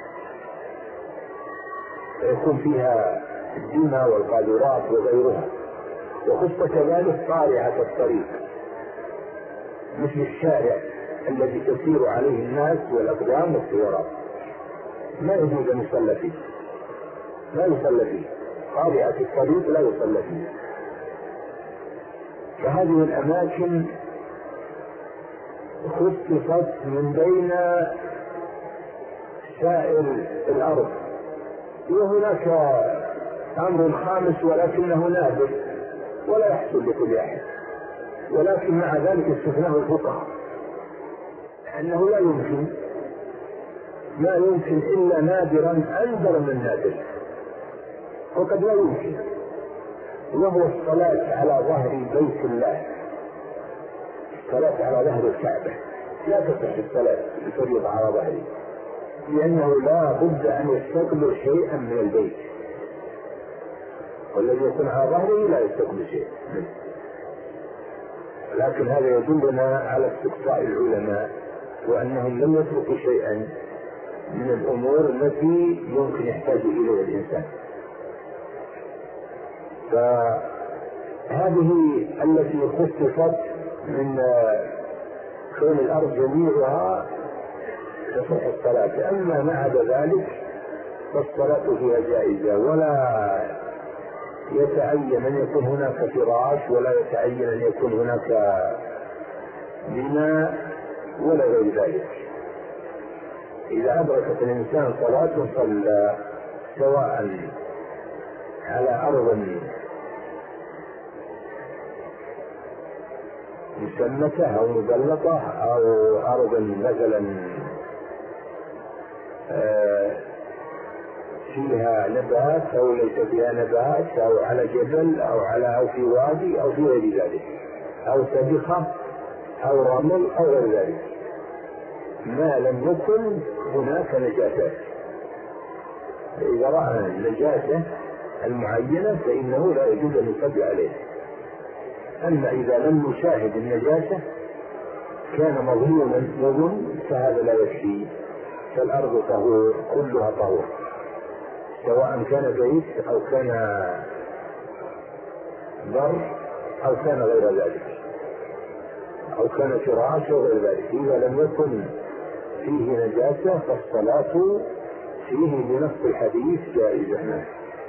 ويكون فيها الدماء والقاذورات وغيرها. وخص كذلك قارعة الطريق مثل الشارع الذي تسير عليه الناس والأقدام والسيارات، ما يجوز أن يصلى فيه، لا يصلى فيه. قارعة الطريق لا يصلى فيه. فهذه الأماكن خصصت من بين سائر الأرض. وهناك أمر خامس ولكنه نادر ولا يحصل لكل أحد، ولكن مع ذلك استثناه الفقهاء أنه لا يمكن إلا نادرا أنذر من نادر، وقد لا يمكن، وهو الصلاة على ظهر بيت الله، الصلاة على ظهر الكعبة. لا تصح الصلاة الفريضة على ظهره، لأنه لا بد أن يستقبل شيئا من البيت، والذي يكون على ظهره لا يستقبل شيئا. لكن هذا يدلنا على استقصاء العلماء وأنهم لم يتركوا شيئا من الأمور التي يمكن يحتاج إليها الإنسان. فهذه التي خصصت من كون الأرض جميعها تصح الصلاة. أما ما عدا ذلك فالصلاة فيها جائزة، ولا يتعين أن يكون هناك فراش، ولا يتعين أن يكون هناك بناء ولا غير ذلك. إذا أدركت الإنسان صلاة صلى سواء على أرض مسمتة أو مبلطة أو أرض مثلا فيها نبات أو ليس فيها نبات، أو على جبل أو في وادي أو في غير ذلك، أو سبخة أو رمل أو غير ذلك، ما لم يكن هناك نجاسات. فإذا رأى النجاسة المعينة فإنه لا يجوز أن يصلي عليه. أما إذا لم يشاهد النجاسة كان مظلوما يظن فهذا لا يكفي، فالأرض طهور، كلها طهور، سواء كان بيت أو كان بر أو كان غير ذلك، أو كان فراش أو غير ذلك. إذا لم يكن فيه نجاسة فالصلاة فيه بنص الحديث جائزة.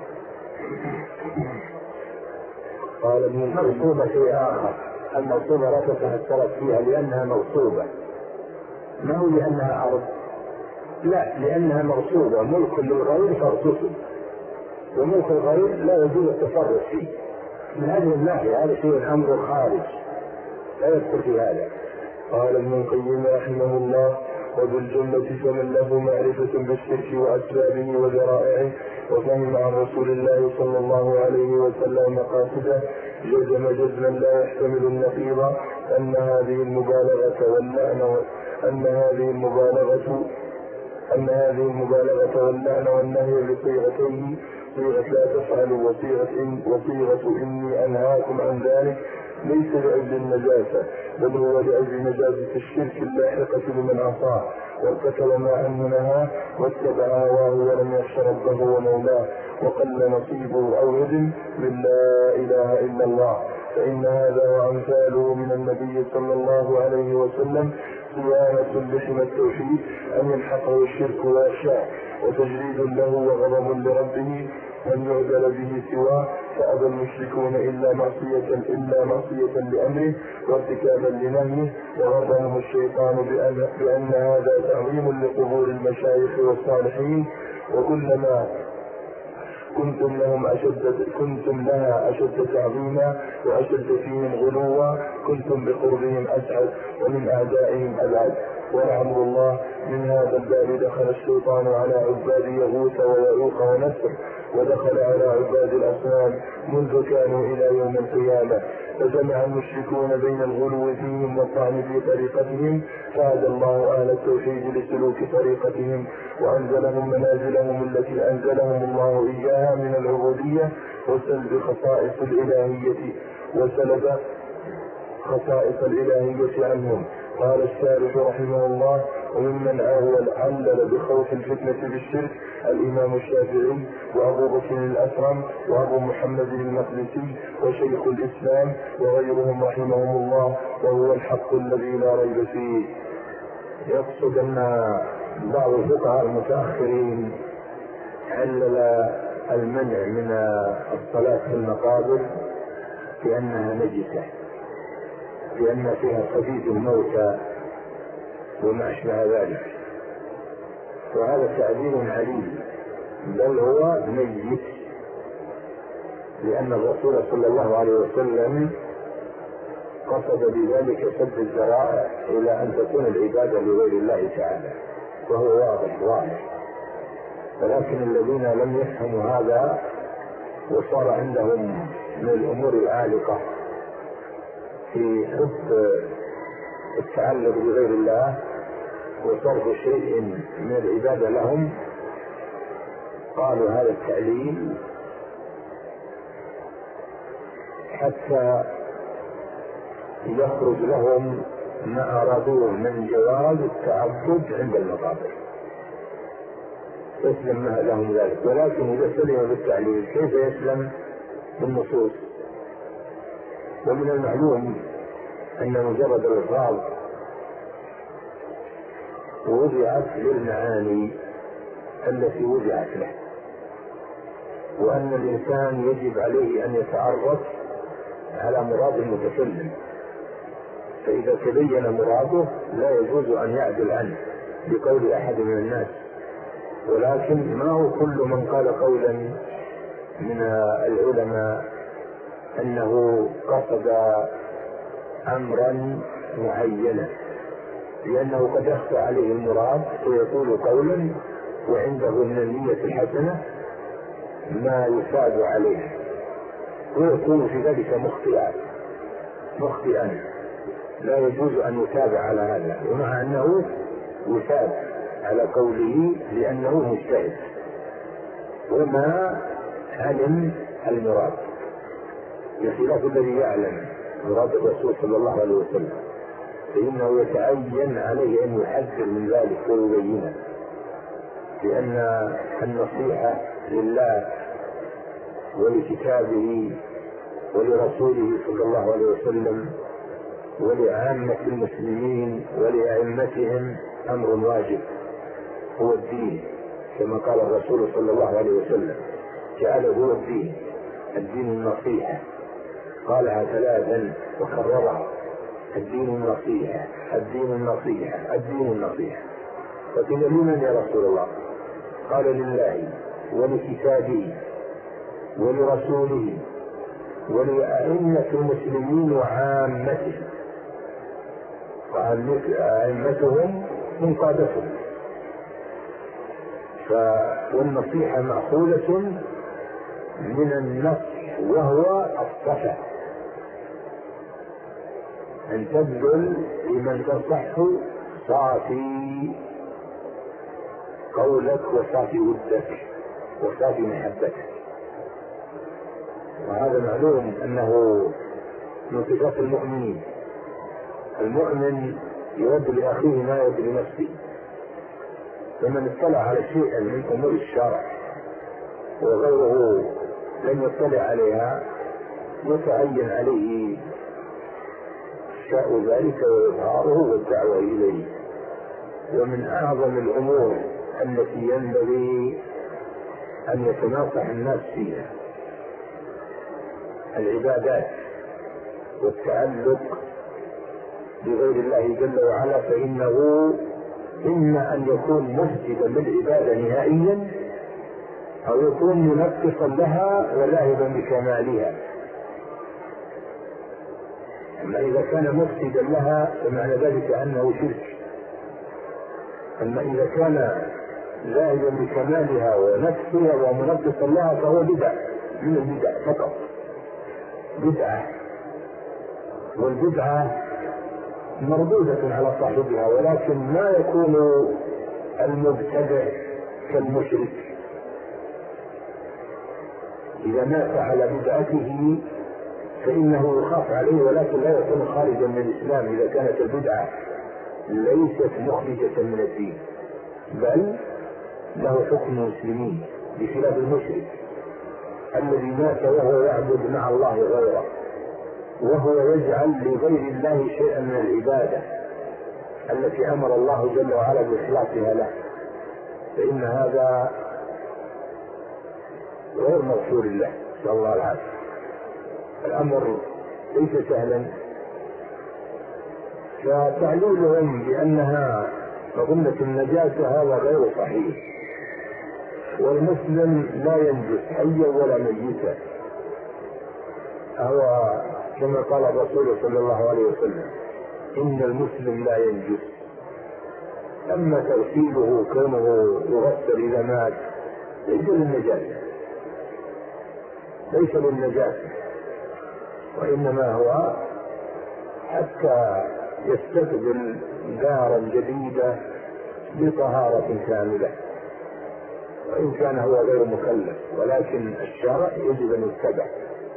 قال المغصوبة شيء آخر، المغصوبة لا تصح الصلاة فيها لأنها مغصوبة، ما هو لأنها أرض، لا، لأنها مغصوبة، ملك للغير فاغتصب، وملك الغير لا يجوز التصرف فيه. من هذه الناحية هذا شيء أمر خارج لا يدخل في هذا. قال ابن القيم رحمه الله: وبالجملة فمن له معرفة بالشرك وأسبابه وذرائعه وفهم عن رسول الله صلى الله عليه وسلم مقاصده جزم جزما لا يحتمل النقيض أن هذه المبالغة واللعن والنهي بصيغتين، صيغة لا تفعلوا وصيغة إني أنهاكم عن ذلك، ليس لأجل النجاسة بل هو لأجل نجاسة الشرك اللاحقة لمن عصاه وارتكب ما عنه نهاه واتبع هواه ولم يخش ربه ومولاه وقل نصيبه أو يدم من لا إله إلا الله. فإن هذا وأمثاله من النبي صلى الله عليه وسلم صيانة لحم التوحيد أن يلحقه الشرك ويخشاه، وتجريد له وغضب لربه من يعدل به سواه، فأبى المشركون إلا معصية لأمره وارتكابا لنهيه، وغرهم الشيطان بأن هذا تعظيم لقبور المشايخ والصالحين، وكلما كنتم لها أشد تعظيما وأشد فيهم غلوا كنتم بقربهم أسعد ومن أعدائهم أبعد. ولعمر الله من هذا الباب دخل الشيطان على عباد يغوث ويعوق ونسر، ودخل على عباد الأصنام منذ كانوا إلى يوم القيامة، فجمع المشركون بين الغلو فيهم والطعن في طريقتهم، فهدى الله أهل التوحيد لسلوك طريقتهم وأنزلهم منازلهم التي أنزلهم الله إياها من العبودية وسلب خصائص الإلهية عنهم. قال الشارح رحمه الله: وممن علل بخوف الفتنة بالشرك الإمام الشافعي وأبو بكر الأسرم وأبو محمد المقدسي وشيخ الإسلام وغيرهم رحمهم الله، وهو الحق الذي لا ريب فيه. يقصد أن بعض الفقهاء المتأخرين علل المنع من الصلاة في المقابر بأنها نجسة، لأن فيها خبيث الموتى وما أشبه ذلك، وهذا تعبير عليم، بل هو ميت، لأن الرسول صلى الله عليه وسلم قصد بذلك سد الذرائع إلى أن تكون العبادة لغير الله تعالى، وهو واضح. ولكن الذين لم يفهموا هذا وصار عندهم من الأمور العالقة في حب التعلق بغير الله وصرف شيء من العبادة لهم، قالوا هذا التعليل حتى يخرج لهم ما أرادوه من جواز التعبد عند المقابر، يسلم لهم ذلك. ولكن إذا سلم بالتعليل كيف يسلم بالنصوص؟ ومن المعلوم أن مجرد الألفاظ وضعت للمعاني التي وضعت له، وأن الإنسان يجب عليه أن يتعرف على مراد المتكلم، فإذا تبين مراده لا يجوز أن يعدل عنه بقول أحد من الناس. ولكن ما هو كل من قال قولا من العلماء أنه قصد أمرا معينا، لأنه قد يخفى عليه المراد ويقول قولا وعنده من النية الحسنة ما يفاد عليه، ويكون في ذلك مخطئا لا يجوز أن يتابع على هذا، ومع أنه يثاب على قوله لأنه مجتهد وما علم المراد، بخلاف الذي يعلم مراد الرسول صلى الله عليه وسلم فإنه يتعين عليه أن يحذر من ذلك ويبينه، لأن النصيحة لله ولكتابه ولرسوله صلى الله عليه وسلم ولعامة المسلمين ولأئمتهم أمر واجب، هو الدين كما قال الرسول صلى الله عليه وسلم جعله هو الدين النصيحة، قالها ثلاثا وكررها: الدين النصيحة، الدين النصيحة، الدين النصيحة. فقيل لمن يا رسول الله؟ قال: لله ولكتابه ولرسوله ولأئمة المسلمين وعامتهم، وأئمتهم من قادتهم. والنصيحة مأخوذة من النصح وهو الصفا، أن تبذل لمن تصح صافي قولك وصافي ودك وصافي محبتك. وهذا معلوم أنه من صفات المؤمنين، المؤمن يود لأخيه ما يود لنفسه، فمن اطلع على شيئا من أمور الشرع وغيره لم يطلع عليها يتعين عليه شاء ذلك وإظهاره والدعوة إليه. ومن أعظم الأمور التي ينبغي أن يتناصح الناس فيها العبادات والتعلق بغير الله جل وعلا، فإنه إما أن يكون مفسدا للعبادة نهائيا أو يكون منقصا لها ولاهبا بكمالها. أما إذا كان مفسدا لها فمعنى ذلك أنه شرك، أما إذا كان لاهبا بكمالها ونفسها ومنقصا لها فهو بدع من البدع فقط، بدعة، والبدعة مردودة على صاحبها، ولكن ما يكون المبتدع كالمشرك. إذا مات على بدعته فإنه يخاف عليه، ولكن لا يكون خارجا من الإسلام إذا كانت البدعة ليست مخرجة من الدين، بل له حكم المسلمين، بخلاف المشرك الذي مات وهو يعبد مع الله غيره، وهو يجعل لغير الله شيئا من العبادة التي أمر الله جل وعلا بإخلاصها له، فإن هذا غير مغفور له، نسأل الله العافية. الأمر ليس سهلا، فتعليلهم بأنها مظنة النجاة هذا غير صحيح، والمسلم لا ينجس حيا ولا ميتا، هو كما قال الرسول صلى الله عليه وسلم: إن المسلم لا ينجس. أما تغسيله كونه يغسل إذا مات ليس للنجاسة، ليس للنجاسة، وإنما هو حتى يستقبل دارا جديدة بطهارة كاملة، وإن كان هو غير مكلف، ولكن الشرع يجب أن يتبع.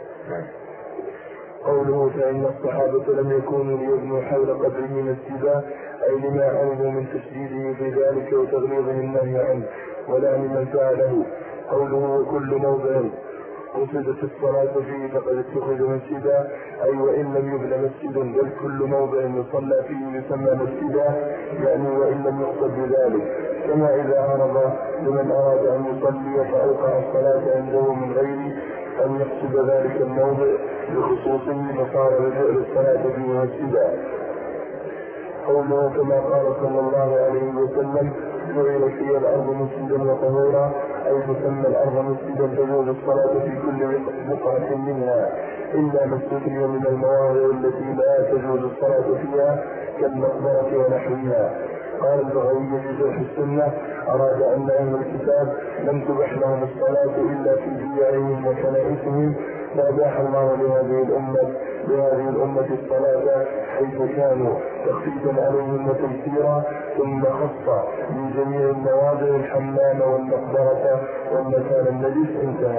قوله: فإن الصحابة لم يكونوا ليبنوا حول قبره من السباع، أي لما علموا من تشديده في ذلك وتغليظه النهي عنه، ولا لمن فعله. قوله: وكل موضع قصدت الصلاة فيه فقد اتخذ مسجدا، أي وإن لم يبن مسجد بل كل موضع يصلى فيه يسمى مسجدا، يعني وإن لم يقصد بذلك، كما إذا عرض لمن أراد أن يصلي فأوقع الصلاة عنده من غير أن يقصد ذلك الموضع بخصوصه فصار بفعل الصلاة فيه مسجدا. قوله: كما قال صلى الله عليه وسلم: جعلت لي الأرض مسجدا وطهورا، أي تسمى الأرض مسجدا تجوز الصلاة في كل بقعة منها، إلا ما استثني من المواضع التي لا تجوز الصلاة فيها كالمقبرة ونحوها. قال البغوي في شرح السنة: أراد أن أهل الكتاب لم تبح لهم الصلاة إلا في ديارهم وكنائسهم، وأباح الله لهذه الأمة الصلاة حيث كانوا تخفيفا عليهم وتيسيرا، ثم خص من جميع المواضع الحمام والمقبرة والمكان النجس. انتهى.